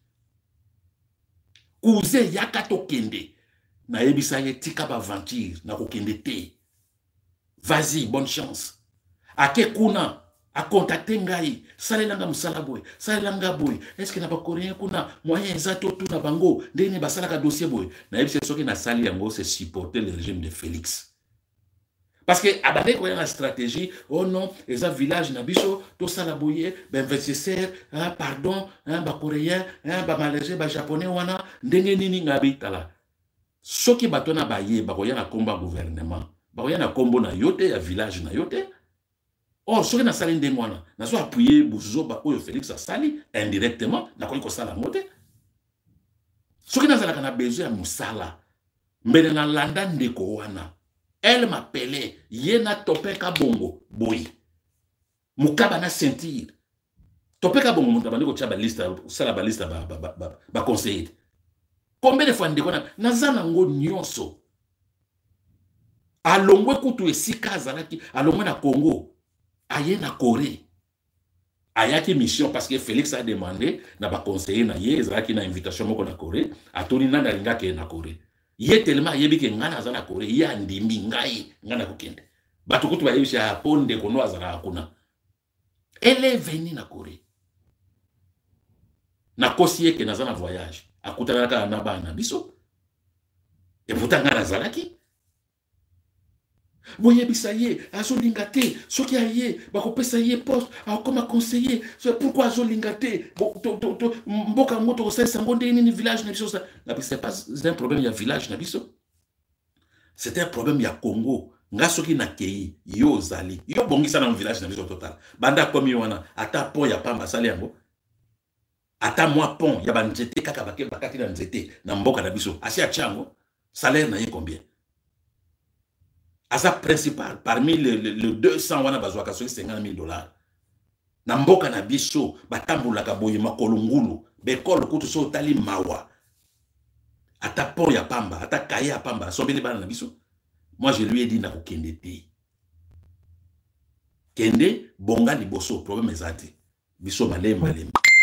cousin yaka tokende na yebisa ye tika ba aventure na kokende te vas-y bonne chance ake kuna a contacté ngai salelanga musala boy salelanga boy est-ce que na ba coréen kuna moyen zato tout na bango ndeni basalaka dossier boy na yebisa soki na sali yango c'est supporter le régime de Félix parce que abandé ko la stratégie oh non les village na biso to sala boye ben investisseur pardon ba coréen ba malaisien ba japonais wana ndenge nini ngabi tala soki batona ba ye ba ko yana komba gouvernement ba ko yana kombo na yote ya village na yote. Or, ce que na sali ndenge wana, na so appuyer buzoba oyo Félix a sali indirectement, na ko sala mote. Ce que na zalaka na besoin ya musala, mbele na landa ndeko wana. Elle m'appelait yena topeka bongo boy. Mukaba na sentir. Topeka bongo muntaba ndeko tshaba liste, sala ba liste ba conseiller. Combien de fois ndeko na zana ngo nyonso. Alongwe kutu esika zalaki, alongwe na Congo. Aye na Corée. Ayaki mission parce que Félix a demandé na ba conseiller na ye ezalaki na invitation moko na Corée atoni na ndalinga ke na Corée. Ye tellement yebi ke ngana za na Corée ya ndimi ngai ngana kokende. Batu kutu ba yebisha ya ponde kono azara kuna. Elle est venue na Corée. Na kosie ke na za na voyage. Akutana ka na ba na biso. Et pourtant ngana zalaki. Voyez bisaye, azolingate, soki aye, bakopesa ye poste, comme conseiller, pourquoi azolingate, mboka moto ko sesa ngonde ni village na biso ça. C'est pas un problème il y a village na biso. C'est un problème il y a Congo. Nga soki na kei, yo zali, yo bongisa na village na biso total. Banda komi wana, ata pont ya pamba sali yango. Ata moi pont, ya ba nzete kaka bakati na nzete na mboka na biso. Asi achango, salaire na ye combien? Asa principal, parmi le 200 wana bazwaka soki $50,000. Na mboka na biso, batambulaka boye makolungulu, bekolo kutu so tali mawa. Ata pont ya pamba, ata kaye ya pamba, sombeli bana na biso. Moi je lui ai dit na kokende te. Kende bonga liboso, problème ezati. Biso malema.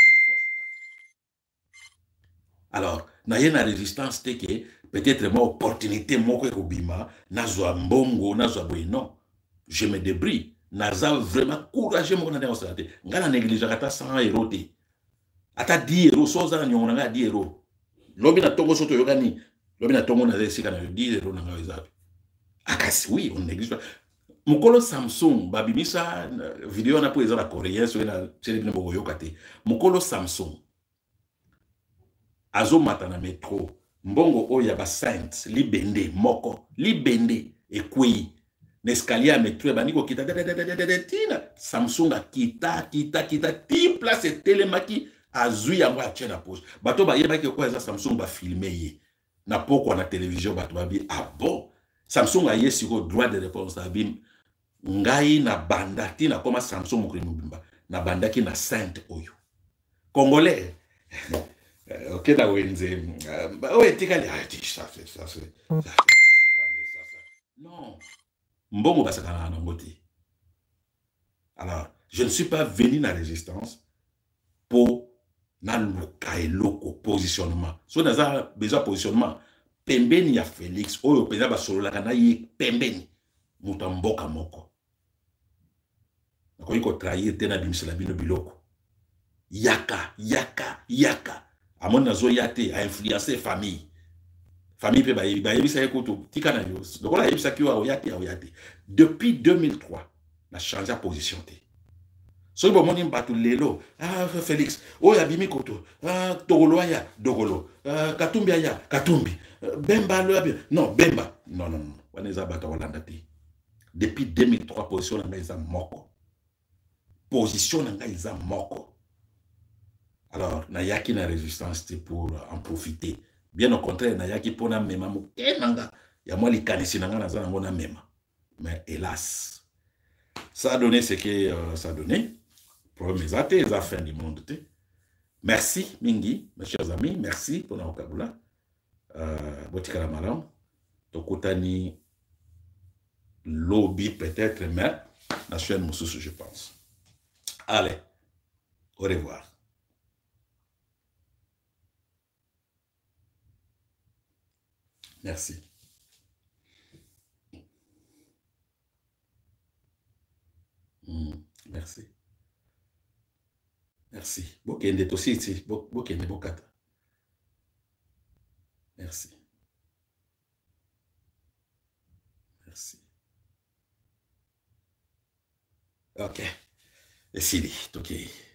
Alors, na ye na résistance te ke peut-être moi opportunité moko ekobima nazwa mbongo nazwa boye non je me débrouille naza vraiment courageux moko na ndenge te ngana négligera ata 100 € te ata 10 € soza na nyongo na 10 €. Lobi na tongo soto yokani lobi na tongo na zesika na 10 € na nga ezapi akasi oui on néglige pas mukolo Samsung babimisa vidéo na po eza na coréen so na tshele bino boko yokate mukolo Samsung azo matana métro mbongo oya ba saint libende moko libende ekwei l'escalier a métro baniko kita tina Samsung kita ti place telemaki azui yango a tchena poche bato ba yebaki ko eza Samsung ba filmer ye na poko na télévision bato ba bi ah bon Samsung a yesiko droit de réponse na bim ngai na banda tina koma Samsung mokri mubimba na banda ki na saint oyo congolais. Ok, là, oui, non. Mbongo basaka na ngoti. Alors, je ne suis pas venu dans la résistance pour na luka eloko positionnement. So naza besoin positionnement. Pembeni ya Félix, oyo peza basolola kana ye pembeni. Muta mboka moko. Nakoyi ko trahir tena bimisela bino biloko. Yaka. Amon nazo yate a influencer famille pe ba yebisa ekoto tika na yo donc la yebisa ki wa yate depuis 2003 na changé position te so bo moni mbatu lelo Félix oya bimi koto Dogolo ya Dogolo Katumbi ya Katumbi Bemba lo bien non Bemba non waneza bata walanda te depuis 2003 position na ngaiza moko alors, Nayaki na résistance pour en profiter. Bien au contraire, Nayaki pour na mema mukenanga. Ya moi li kanisi nanga na zanango na mema. Mais hélas, ça a donné ce que ça a donné. Problème ezate, la fin du monde. Merci mingi, mes chers amis, merci pour notre vocabulaire. Botikala malam. Tokutani lobby peut-être, mais nation Moussous, je pense. Allez, au revoir. Merci. Merci. Merci. Bokende aussi ici. Bokende Bokata. Merci. Merci. Ok. Et Sili, ok.